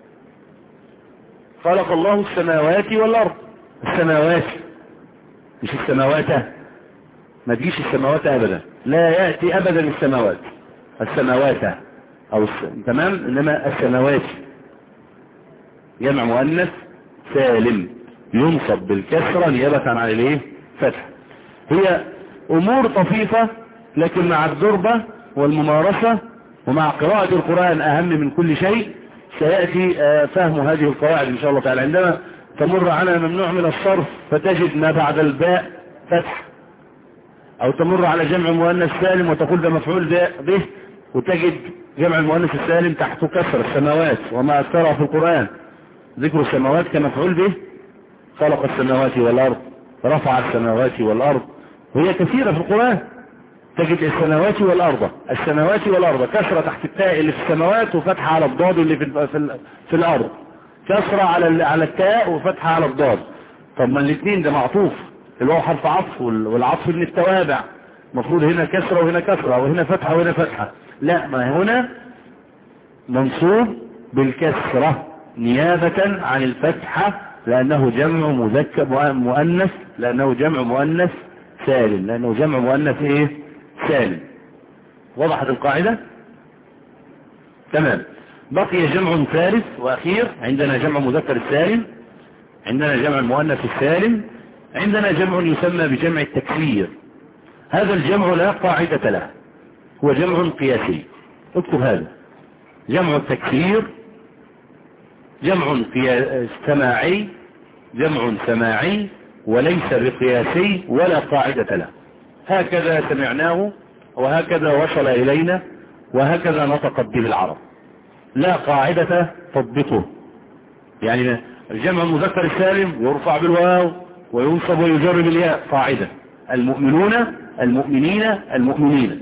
خلق الله السماوات والارض. السماوات مش السماوات، ما تجيش السماوات ابدا، لا يأتي ابدا السماوات السماوات او الس... تمام، انما السماوات جمع مؤنث سالم ينصب بالكسرة نيابة عن الايه؟ فتح. هي امور طفيفة، لكن مع الضربة والممارسة ومع قراءة القرآن اهم من كل شيء سيأتي فهم هذه القواعد ان شاء الله تعالى. عندما تمر على ممنوع من الصرف فتجد ما بعد الباء فتح، او تمر على جمع مؤنث سالم وتقول ده مفعول به وتجد جمع المؤنث السالم تحت كسر. السماوات وما أكثرها في القرآن ذكر السماوات كمفعول به، خلق السماوات والأرض، رفع السماوات والأرض، وهي كثيرة في القرآن. تجد السماوات والأرض، السماوات والأرض، كسرة تحت التاء اللي في السماوات وفتحة على الضاد اللي في في, في الأرض، كسرة على على التاء وفتحة على الضاد. طب ما الاثنين ده معطوف، الواو حرف عطف والعطف من التوابع، المفروض هنا كسرة وهنا كسرة وهنا فتحة وهنا فتحة. لا، ما هنا منصوب بالكسرة نيابة عن الفتحة لأنه جمع مذكر مؤنث، لأنه جمع مؤنث سالم، لأنه جمع مؤنث ايه؟ سالم. وضحت القاعدة؟ تمام. بقي جمع ثالث وأخير. عندنا جمع مذكر السالم، عندنا جمع المؤنث السالم، عندنا جمع يسمى بجمع التكسير. هذا الجمع لا قاعدة له، هو جمع قياسي. اكتب هذا، جمع التكسير جمع سماعي، جمع سماعي وليس بقياسي ولا قاعدة له. هكذا سمعناه وهكذا وصل إلينا وهكذا نطقت به العرب، لا قاعدة تضبطه. يعني الجمع المذكر السالم يرفع بالواو وينصب ويجر بالياء، قاعدة. المؤمنون المؤمنين المؤمنين،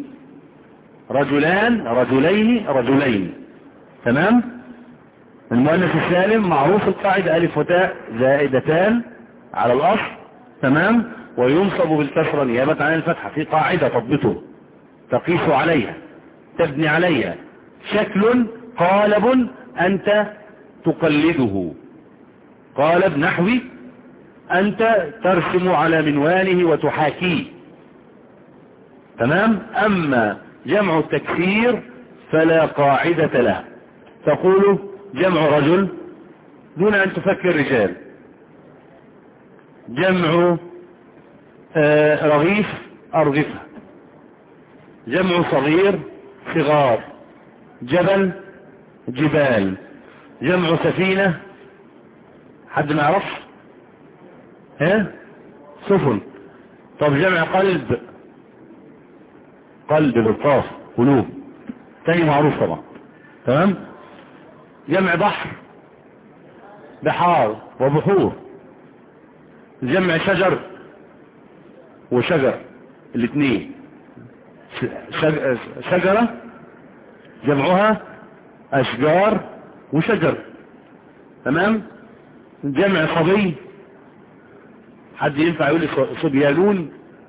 رجلان رجلين رجلين، تمام. المؤنث السالم معروف القاعدة ألف وتاء زائدتان على الأصل، تمام، وينصب بالكسرة نيابة عن الفتحة، في قاعدة تضبطه تقيس عليها تبني عليها. شكل قالب أنت تقلده، قالب نحوي أنت ترسم على منوانه وتحاكيه، تمام. أما جمع التكسير فلا قاعدة له، تقول جمع رجل دون أن تفكر رجال، جمع آه رغيف أرغفة، جمع صغير صغار، جبل جبال، جمع سفينة حد ما يعرف ها سفن. طب جمع قلب، قلب بالقاف قلوب، تاني معروف طبعا. تمام. جمع بحر بحار وبحور، جمع شجر وشجر الاثنين، شجرة جمعها أشجار وشجر. تمام. جمع صبي، حد ينفع يقول لي صبيانون؟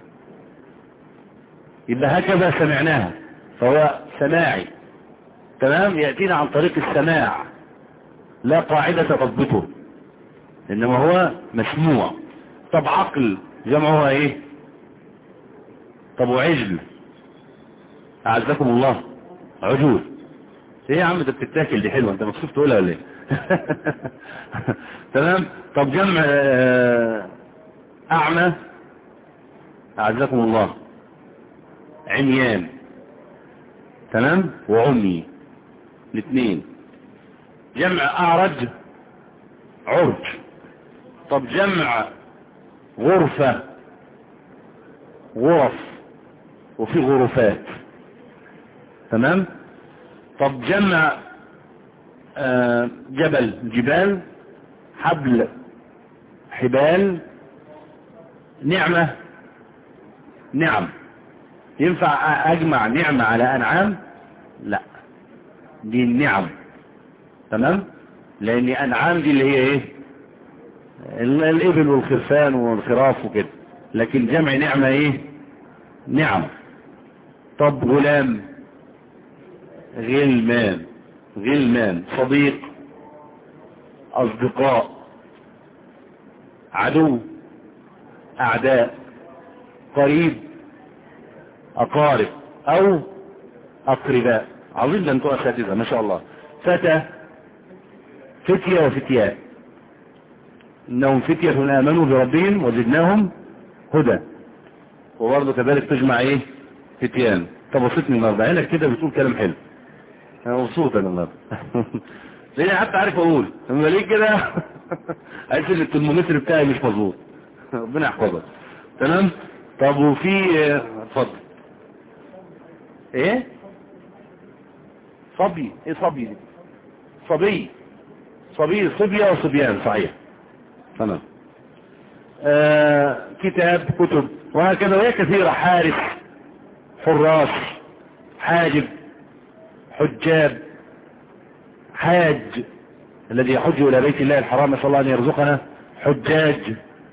يبقى هكذا سمعناها، فهو سماعي. تمام. يأتينا عن طريق السماع، لا قاعدة تضبطه، إنما هو مسموع. طب عقل جمعها ايه؟ طب وعجل أعزكم الله عجول. ايه يا عم ده بتتاكل دي حلوة، انت مكسوف تقولها ولا ايه؟ تمام. طب جمع أعمى أعزكم الله عميان. تمام. وعمي الاثنين. جمع أعرج عرج. طب جمع غرفة غرف، وفي غرفات. تمام. طب جمع آه جبل جبال، حبل حبال، نعمة نعم. ينفع أجمع نعمة على أنعام؟ لا، دي النعم. تمام. لأن أنعام دي اللي هي إيه؟ الإبل والخرفان والخراف وكده، لكن جمع نعمة إيه؟ نعم. طب غلام غلمان غلمان، صديق أصدقاء، عدو أعداء، قريب أقارب أو أقرباء. عظيم ده انتوا أساتذة ما شاء الله. فتى فتية وفتياء، إنهم فتية آمنوا بربهم وزدناهم هدى. وبرضه كذلك تجمع إيه؟ فتيان. تبسطني النهارده عينك كده بتقول كلام حلو، أنا مبسوط أنا النهارده. ليه حتى عارف أقول لما ليه كده؟ عايز إن الترمومتر بتاعي مش مظبوط. ربنا يحفظك. تمام. طب وفي اتفضل ايه؟ صبي. ايه صبي دي؟ صبي صبي صبية وصبيان صحيح. تمام. آه كتاب كتب وهكذا، وهي كثيرة. حارس حراس حاجب حجاب حاج الذي يحج إلى بيت الله الحرام، نسأل الله أن يرزقنا حجاج.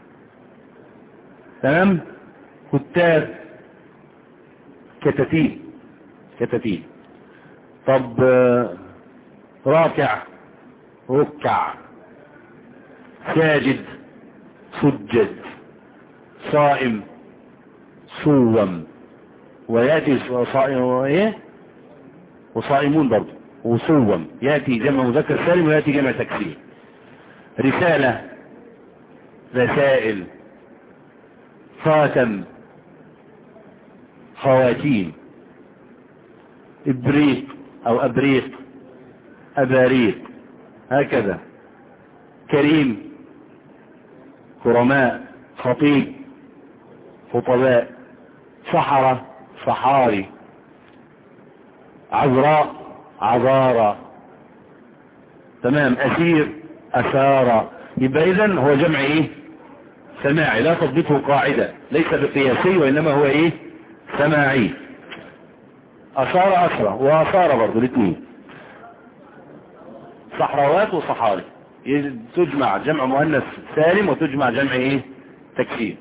تمام. كتاب كتاتيب كتاتيب. طب راكع ركع، ساجد سجد، صائم صوم. ويأتي صائم وايه وصائمون برضه وصوم، يأتي جمع مذكر سالم ويأتي جمع تكسير. رسالة رسائل، خاتم خواتيم، ابريق او ابريق اباريق هكذا. كريم كرماء، خطيب خطباء، صحراء صحاري، عذراء عذارى. تمام. اسير اسارى. يبقى اذن هو جمع ايه؟ سماعي، لا تضبطه قاعدة، ليس بقياسي وانما هو ايه؟ سماعي. أسارة أسرة وأسارة برضو الاثنين، صحراوات وصحاري. تجمع جمع مؤنث سالم وتجمع جمع ايه؟ تكسير،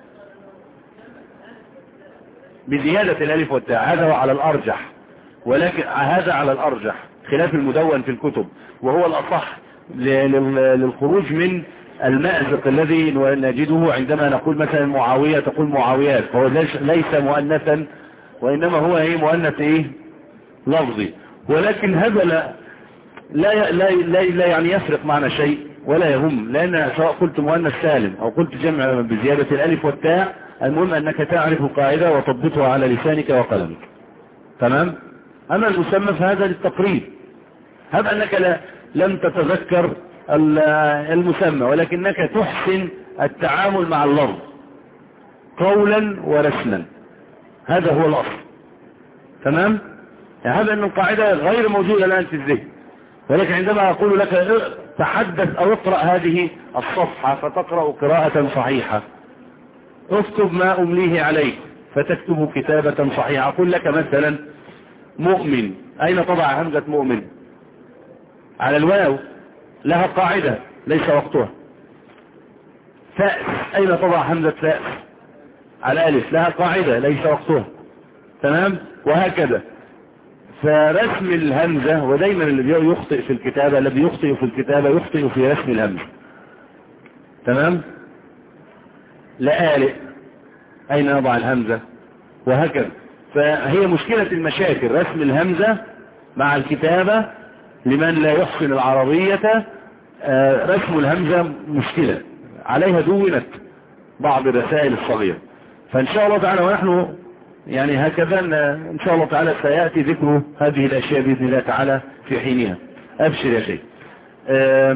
بزيادة الالف والتاء. هذا على الارجح، ولكن هذا على الارجح خلاف المدون في الكتب، وهو الاصح للخروج من المأزق الذي نجده عندما نقول مثلا معاوية تقول معاويات، فهو ليس مؤنثا وإنما هو ايه؟ مؤنث ايه؟ لفظي. ولكن هذا لا لا لا, لا يعني يفرق معنا شيء ولا يهم، لأن سواء قلت مؤنث سالم أو قلت جمع بزيادة الألف والتاء، المهم أنك تعرف القاعدة وتضبطها على لسانك وقلمك. تمام؟ أما المسمى فهذا للتقريب. هب أنك لا لم تتذكر المسمى ولكنك تحسن التعامل مع اللفظ قولا ورسما، هذا هو الأصل. تمام؟ يعني هذا أن القاعدة غير موجودة الآن في الذهن، ولكن عندما أقول لك تحدث أو اقرأ هذه الصفحة فتقرأ قراءة صحيحة، اكتب ما أمليه عليك فتكتب كتابة صحيحة. أقول لك مثلا مؤمن، أين تضع همزة مؤمن؟ على الواو، لها قاعدة ليس وقتها. فأس، أين تضع همزة فأس؟ على ألف، لها قاعدة ليس وقتها. تمام؟ وهكذا. فرسم الهمزة، ودايما اللي يخطئ في الكتابة الذي يخطئ في الكتابة يخطئ في رسم الهمزة. تمام؟ لآلئ، أين نضع الهمزة؟ وهكذا. فهي مشكلة المشاكل رسم الهمزة مع الكتابة. لمن لا يحسن العربية رسم الهمزة مشكلة عليها، دونت بعض الرسائل الصغيرة. فإن شاء الله تعالى ونحن يعني هكذا إن شاء الله تعالى سيأتي ذكر هذه الأشياء بإذن الله تعالى في حينها. أبشر يا شيخ. آه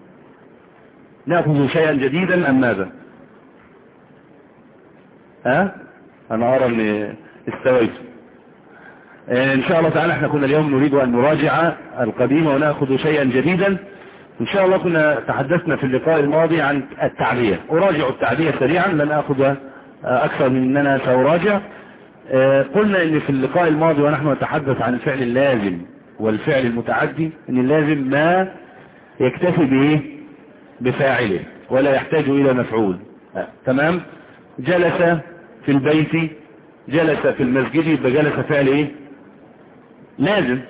نأخذ شيئا جديدا أم ماذا؟ ها؟ أنا أرى أني استويت. آه إن شاء الله تعالى احنا كنا اليوم نريد أن نراجع القديمة ونأخذ شيئا جديدا. إن شاء الله كنا تحدثنا في اللقاء الماضي عن التعبية. أراجع التعبية سريعا، لن أخذ أكثر من أننا سأراجع. قلنا ان في اللقاء الماضي ونحن نتحدث عن الفعل اللازم والفعل المتعدي ان اللازم ما يكتفي به بفاعله ولا يحتاج الى مفعول. تمام؟ جلس في البيت، جلس في المسجد، يبقى جلس فعل ايه؟ لازم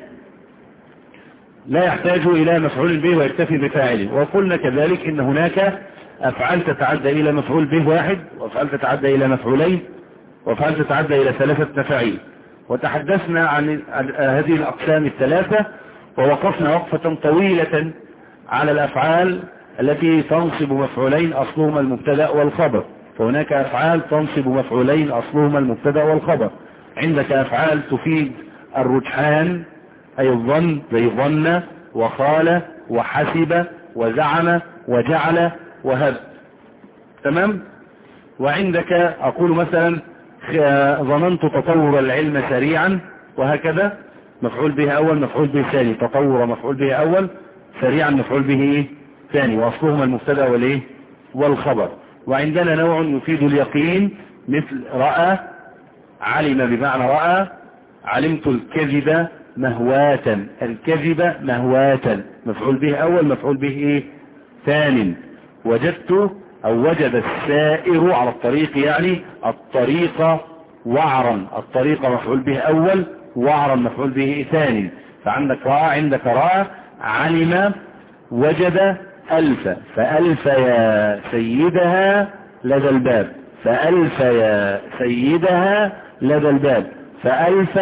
لا يحتاج الى مفعول به ويكتفي بفاعله. وقلنا كذلك ان هناك افعال تتعدى الى مفعول به واحد، وافعال تتعدى الى مفعولين، وفعل تتعدى إلى ثلاثة مفاعيل. وتحدثنا عن هذه الأقسام الثلاثة، ووقفنا وقفة طويلة على الأفعال التي تنصب مفعولين أصلهما المبتدأ والخبر. فهناك أفعال تنصب مفعولين أصلهما المبتدأ والخبر. عندك أفعال تفيد الرجحان أي الظن، زي ظن وخال وحسب وزعم وجعل وهب. تمام؟ وعندك أقول مثلا ظننت تطور العلم سريعا، وهكذا مفعول به أول مفعول به ثاني، تطور مفعول به أول، سريعا مفعول به ثاني، وأصلهما المبتدأ والإيه والخبر. وعندنا نوع يفيد اليقين مثل رأى، علم بمعنى رأى، علمت الكذب مهواتا، الكذب مهواتا مفعول به أول مفعول به إيه ثاني. وجدت أو وجد السائر على الطريق يعني الطريق وعرا، الطريق مفعول به أول، وعرا مفعول به ثاني. فعندك رأى، عندك رأى، علم، وجد، ألف، فألف يا سيدها لدى الباب، فألف يا سيدها لدى الباب، فألف.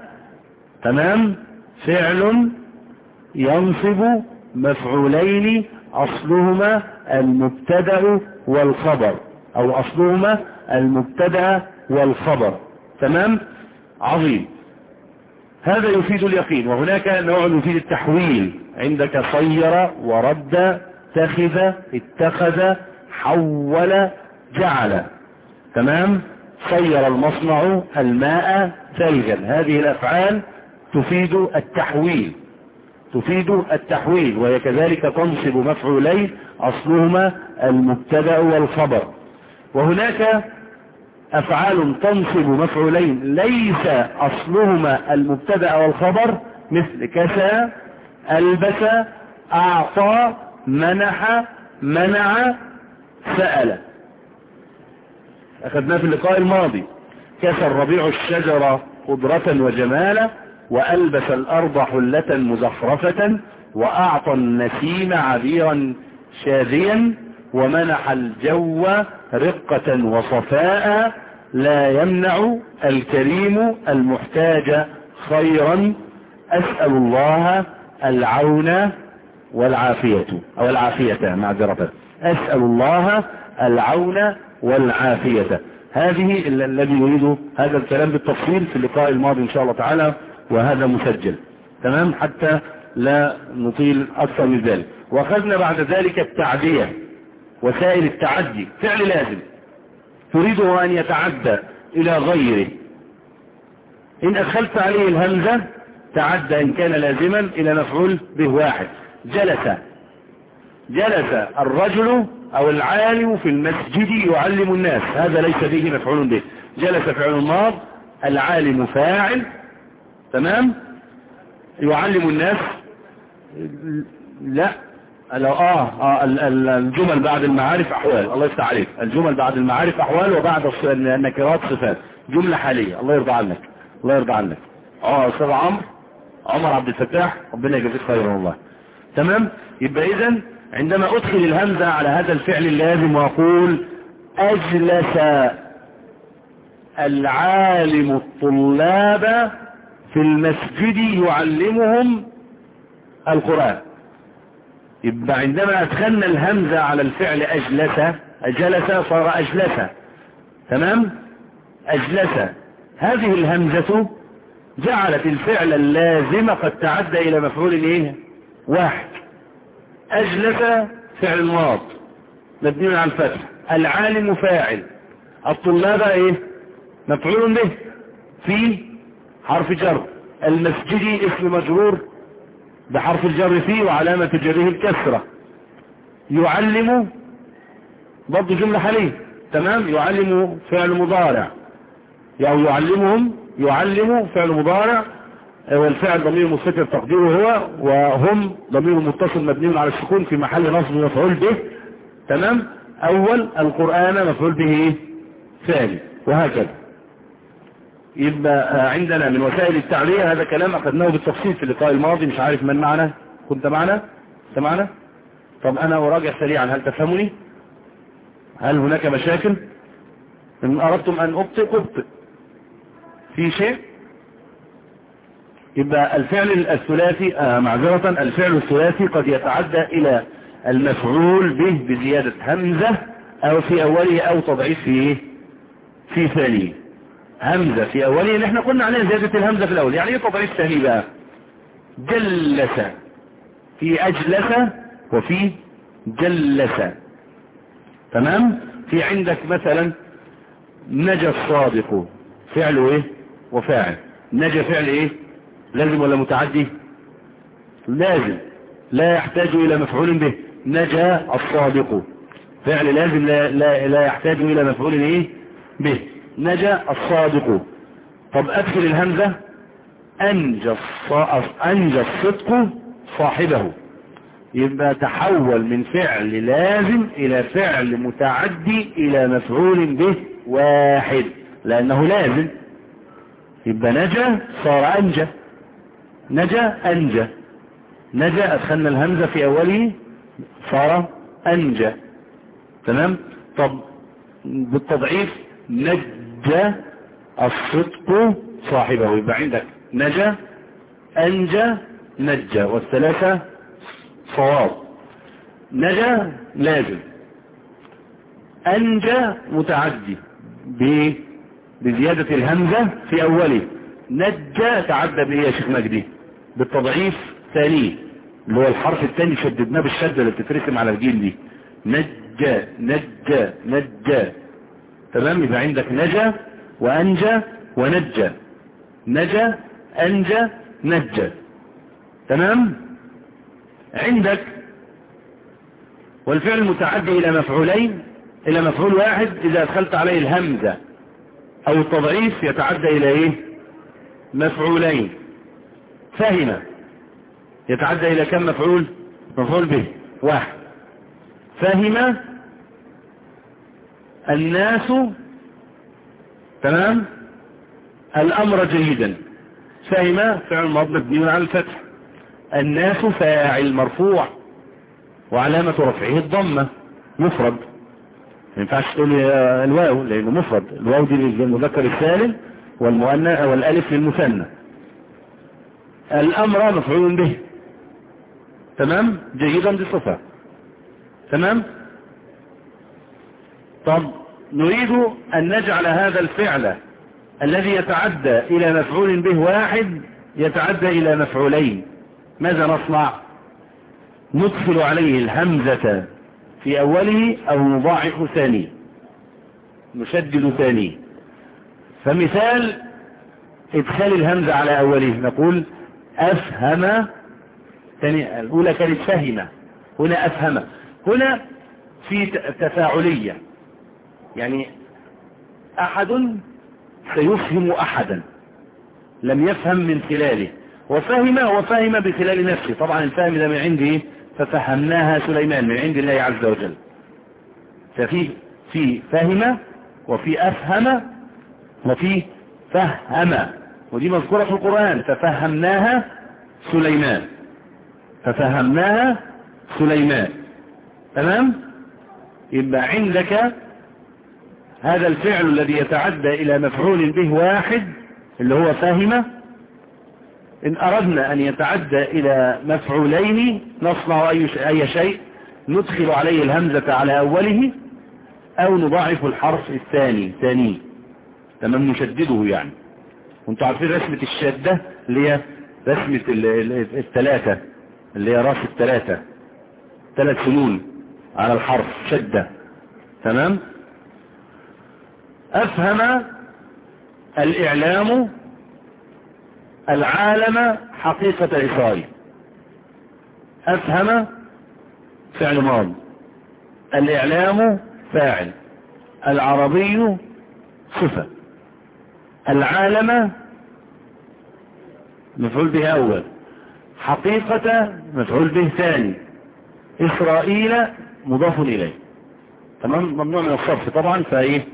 تمام؟ فعل ينصب مفعولين أصلهما المبتدأ والخبر، أو أصلهما المبتدأ والخبر. تمام؟ عظيم. هذا يفيد اليقين. وهناك نوع يفيد التحويل، عندك صير ورد، اتخذ، اتخذ، حول، جعل. تمام؟ صير المصنع الماء ثلجا. هذه الأفعال تفيد التحويل، تفيد التحويل، وهي كذلك تنصب مفعولين أصلهما المبتدأ والخبر. وهناك أفعال تنصب مفعولين ليس أصلهما المبتدأ والخبر، مثل كسى، ألبس، أعطى، منح، منع، سأل. أخذنا في اللقاء الماضي كسى الربيع الشجرة خضرة وجمالا، وألبس الأرض حلة مزخرفة، وأعطى النسيم عبيرا شاذيا، ومنح الجو رقة وصفاء، لا يمنع الكريم المحتاج خيرا، أسأل الله العون والعافية أو العافية معذرة، أسأل الله العون والعافية. هذه الذي يريد هذا الكلام بالتفصيل في اللقاء الماضي إن شاء الله تعالى، وهذا مسجل تمام حتى لا نطيل أكثر من ذلك. وأخذنا بعد ذلك التعدية، وسائل التعدي، فعل لازم تريده أن يتعدى إلى غيره، إن أدخلت عليه الهمزة تعدى إن كان لازما إلى مفعول به واحد. جلس، جلس الرجل أو العالم في المسجد يعلم الناس، هذا ليس فيه مفعول به. جلس فعل ماض، العالم فاعل تمام، يعلم الناس لا لو آه, آه الجمل بعد المعارف أحوال، الله يفتح عليك، الجمل بعد المعارف أحوال وبعد النكرات صفات، جملة حالية. الله يرضى عنك، الله يرضى عنك. اه أستاذ عمرو عمر عبد الفتاح، ربنا يجزيك خيرا والله. تمام. يبقى إذن عندما أدخل الهمزة على هذا الفعل اللازم وأقول أجلس العالم الطلاب في المسجد يعلمهم القرآن، يبقى عندما أدخلنا الهمزة على الفعل أجلس، أجلس صار أجلس تمام. أجلس، هذه الهمزة جعلت الفعل اللازم قد تعدى إلى مفعول إيه واحد. أجلس فعل ماض مبني على الفتح، العالم فاعل، الطلاب إيه مفعول به في حرف جر، المسجد اسم مجرور بحرف الجر فيه وعلامة جره الكسرة، يعلم برضه جملة حالية تمام، يعلم فعل مضارع، يعني يعلمهم، يعلم فعل مضارع والفعل ضمير مستتر تقديره هو، وهم ضمير متصل مبني على السكون في محل نصب مفعول به تمام. اول القرآن مفعول به ثاني، وهكذا. يبقى عندنا من وسائل التعلية هذا كلام أخذناه بالتفصيل في اللقاء الماضي. مش عارف من معنا، كنت معنا سمعنا؟ طب أنا أراجع سريعا، هل تفهمني؟ هل هناك مشاكل؟ إن أردتم أن أبطئ أبطئ في شيء. يبقى الفعل الثلاثي آه معذرة الفعل الثلاثي قد يتعدى إلى المفعول به بزيادة همزة أو في أوله أو تضعيف في في ثانيه. همزة في أوله اللي احنا قلنا عليها زيادة الهمزة في الأول، يعني ايه تضعيف ثاني بقى؟ جلس في أجلس وفي جلس تمام. في عندك مثلا نجا الصادق، فعله ايه وفاعل. نجا فعل ايه لازم ولا متعدي؟ لازم، لا يحتاج الى مفعول به. نجا الصادق فعل لازم لا, لا, لا يحتاج الى مفعول ايه به. نجا الصادق. طب ادخل الهمزة، انجى انجى الصدق صاحبه، يبقى تحول من فعل لازم الى فعل متعدي الى مفعول به واحد لانه لازم. يبقى نجا صار انجى، نجا انجى، نجا ادخلنا الهمزة في اوله صار انجى تمام. طب بالتضعيف نجى الصدق صاحبه، يبقى عندك نجا انجى نجى، والثلاثة صواب. نجا لازم، انجى متعدي بزيادة الهمزة في اوله، نجى تعدى بايه يا شيخ مجدي؟ بالتضعيف ثاني اللي هو الحرف الثاني شددناه بالشدة اللي بتترسم على الجيم دي. نجى نجى نجى تمام. يبقى عندك نجا وانجى ونجى، نجا انجى نجى تمام. عندك والفعل المتعدي الى مفعولين الى مفعول واحد اذا ادخلت عليه الهمزة او التضعيف يتعدى الى ايه مفعولين. فهم يتعدى الى كم مفعول؟ مفعول به واحد. فهم الناس تمام الامر جيدا، فهم فعل ماضي مبني على الفتح، الناس فاعل مرفوع وعلامة رفعه الضمة مفرد، ما ينفعش تقول الواو لانه مفرد، الواو دي للمذكر السالم والمؤنث والالف للمثنى. الامر مفعول به تمام. جيدا دي صفة. تمام. طب نريد أن نجعل هذا الفعل الذي يتعدى إلى مفعول به واحد يتعدى إلى مفعولين. ماذا نصنع؟ ندخل عليه الهمزة في أوله أو نضاعف ثانيه، نشدد ثانيه. فمثال ادخال الهمزة على أوله نقول أفهم. ثاني الأولى كانت فهم، هنا أفهم. هنا في تفاعلية، يعني أحد سيفهم أحدا لم يفهم من خلاله، وفهم وفهم بخلال نفسه. طبعا الفهم ده من عندي، ففهمناها سليمان من عند الله عز وجل. ففي في فهم وفي أفهم وفي فهم، ودي مذكورة في القرآن. ففهمناها سليمان، ففهمناها سليمان. تمام. يبقى عندك هذا الفعل الذي يتعدى إلى مفعول به واحد اللي هو فهم. إن أردنا أن يتعدى إلى مفعولين نصنع أي شيء، ندخل عليه الهمزة على أوله أو نضاعف الحرف الثاني ثاني. تمام. نشدده يعني. وانتوا عارفين رسمة الشدة اللي هي رسمة الثلاثة، اللي هي راس الثلاثة، ثلاث سنون على الحرف شدة. تمام. أفهم الإعلام العالم حقيقة إصراره. أفهم فعل ماض، الإعلام فاعل، العربي صفة، العالم مفعول به أول، حقيقة مفعول به ثاني، إسرائيل مضاف إليه. تمام. ممنوع من الصرف طبعا. فإيه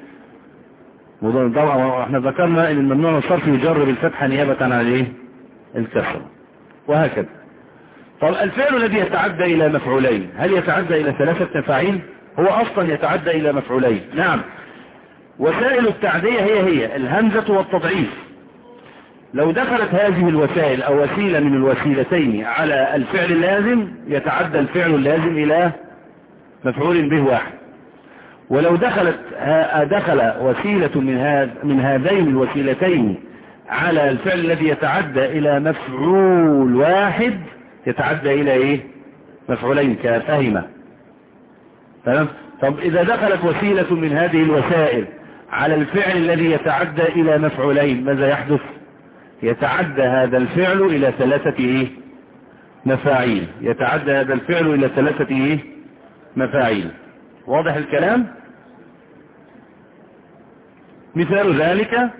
طبعا احنا ذكرنا ان الممنوع من الصرف يجر بالفتحة نيابة عن الايه الكسر، وهكذا. طب الفعل الذي يتعدى الى مفعولين هل يتعدى الى ثلاثة مفاعيل؟ هو اصلا يتعدى الى مفعولين. نعم. وسائل التعدية هي هي الهمزة والتضعيف. لو دخلت هذه الوسائل او وسيلة من الوسيلتين على الفعل اللازم يتعدى الفعل اللازم الى مفعول به واحد. ولو دخلت دخل وسيلة من هذا من هذين الوسيلتين على الفعل الذي يتعدى إلى مفعول واحد يتعدى إلى إيه؟ مفعولين كفهم. تمام. طب إذا دخلت وسيلة من هذه الوسائل على الفعل الذي يتعدى إلى مفعولين ماذا يحدث؟ يتعدى هذا الفعل إلى ثلاثة إيه؟ مفاعيل. يتعدى هذا الفعل إلى ثلاثة إيه؟ مفاعيل. واضح الكلام؟ مثال ذلك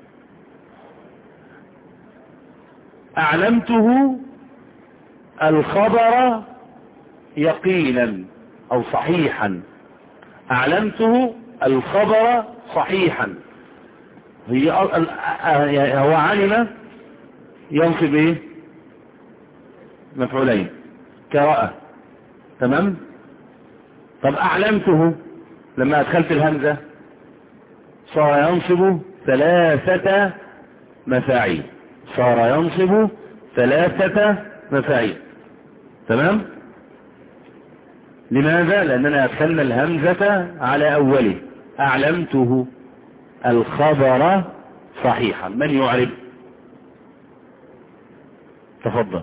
أعلمته الخبر يقينا أو صحيحا. أعلمته الخبر صحيحا. هي هو علم ينصب ايه؟ مفعولين كرأى. تمام. طب أعلمته لما أدخلت الهمزة صار ينصب ثلاثة مفاعيل. صار ينصب ثلاثة مفاعيل. تمام. لماذا؟ لأننا أدخلنا الهمزة على أوله. أعلمته الخبر صحيحا. من يعرب؟ تفضل.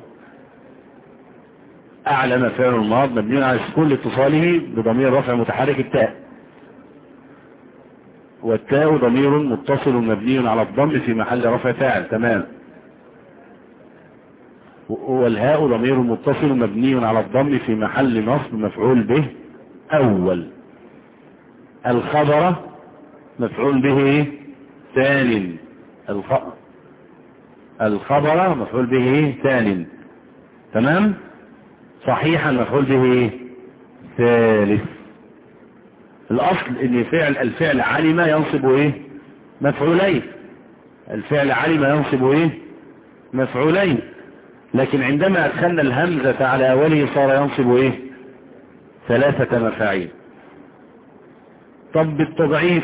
أعلم فعل الماض مبني على السكون لاتصاله بضمير رفع متحرك التاء، والتاء ضمير متصل مبني على الضم في محل رفع فاعل. تمام. والهاء ضمير متصل مبني على الضم في محل نصب مفعول به أول. الخبر مفعول به ثان. الخبر مفعول به ثان. تمام. صحيحا مفعول به ثالث. الأصل ان فعل الفعل علم ينصب ايه؟ مفعولين. الفعل علم ينصب ايه؟ مفعولين. لكن عندما أدخلنا الهمزة على أوله صار ينصب ايه؟ ثلاثة مفاعيل. طب بالتضعيف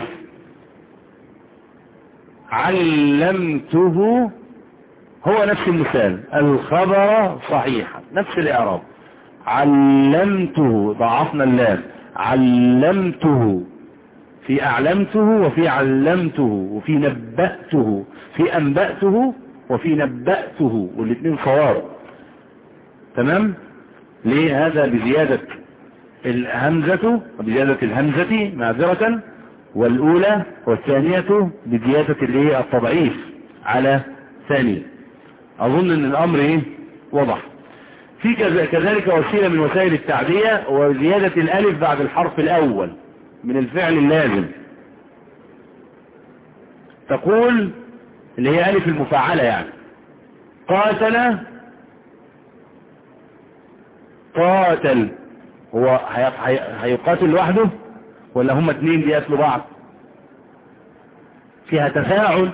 علمته هو نفس المثال. الخبر صحيحا نفس الإعراب. علمته ضعفنا اللام، علمته، في أعلمته وفي علمته وفي نبأته، في أنبأته وفي نبأته، والاثنين صواب. تمام؟ ليه هذا؟ بزيادة الهمزة بزيادة الهمزة معذرة، والأولى والثانية بزيادة الايه التضعيف على ثاني. أظن أن الأمر ايه وضح. في كذلك وسيلة من وسائل التعدية وزيادة الألف بعد الحرف الأول من الفعل اللازم. تقول اللي هي ألف المفاعلة، يعني قاتل، قاتل، هو هيقاتل لوحده ولا هم اتنين بيقاتلوا بعض؟ فيها تفاعل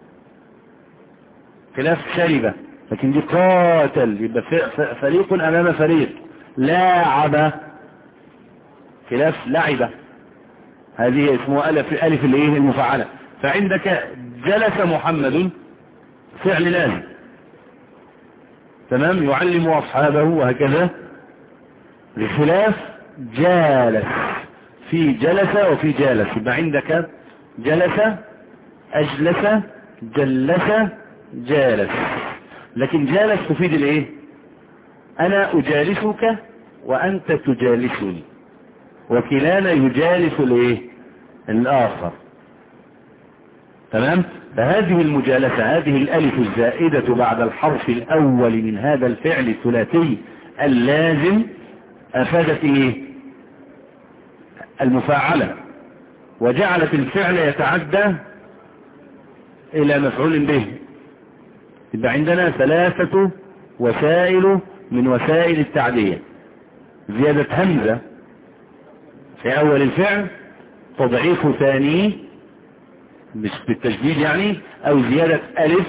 خلاف شربة، لكن دي قاتل، يبقى فريق امام فريق. لاعب خلاف لعبة، هذه اسمها ألف ألف الايه المفعلة. فعندك جلس محمد فعل لازم، تمام، يعلم أصحابه وهكذا، بخلاف جالس، في جلس وفي جالس. يبقى عندك جلس، أجلس، جلس، جالس. لكن جالس تفيد الايه؟ أنا أجالسك وأنت تجالسني، وكلانا يجالس الايه الآخر. تمام؟ فهذه المجالسة، هذه الألف الزائدة بعد الحرف الأول من هذا الفعل الثلاثي اللازم أفادت ايه؟ المفاعلة، وجعلت الفعل يتعدى إلى مفعول به. يبقى عندنا ثلاثة وسائل من وسائل التعدية: زيادة همزة في أول الفعل، تضعيف ثاني مش بالتجديد يعني، أو زيادة ألف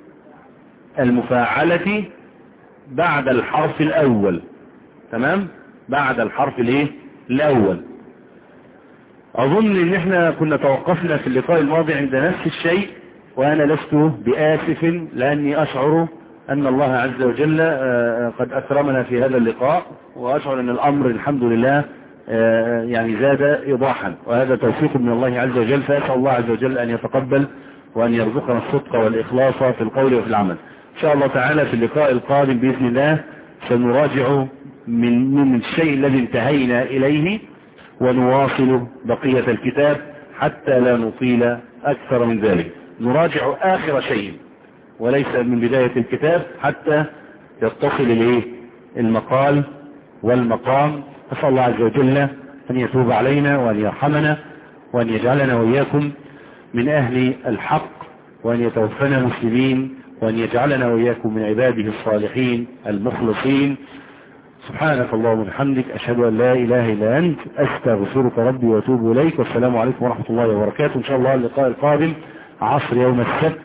المفاعلة بعد الحرف الأول. تمام؟ بعد الحرف الايه الأول. أظن إن احنا كنا توقفنا في اللقاء الماضي عند نفس الشيء، وأنا لست بآسف لأني أشعر أن الله عز وجل قد أكرمنا في هذا اللقاء، وأشعر أن الأمر الحمد لله يعني زاد إيضاحا، وهذا توفيق من الله عز وجل. فأسأل الله عز وجل أن يتقبل وأن يرزقنا الصدق والإخلاص في القول وفي العمل. إن شاء الله تعالى في اللقاء القادم بإذن الله سنراجع من من الشيء الذي انتهينا إليه، ونواصل بقية الكتاب حتى لا نطيل أكثر من ذلك. نراجع آخر شيء وليس من بداية الكتاب حتى يتصل إليه المقال والمقام. أسأل الله عز وجل أن يتوب علينا وأن يرحمنا وأن يجعلنا وإياكم من أهل الحق، وأن يتوفنا مسلمين، وأن يجعلنا وإياكم من عباده الصالحين المخلصين. سبحانك اللهم وبحمدك، أشهد أن لا إله إلا أنت، أستغفرك ربي وأتوب إليك. والسلام عليكم ورحمة الله وبركاته. إن شاء الله اللقاء القادم عصر يوم السبت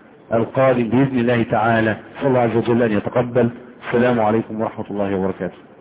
القادم بإذن الله تعالى. صلى الله عز وجل أن يتقبل. السلام عليكم ورحمة الله وبركاته.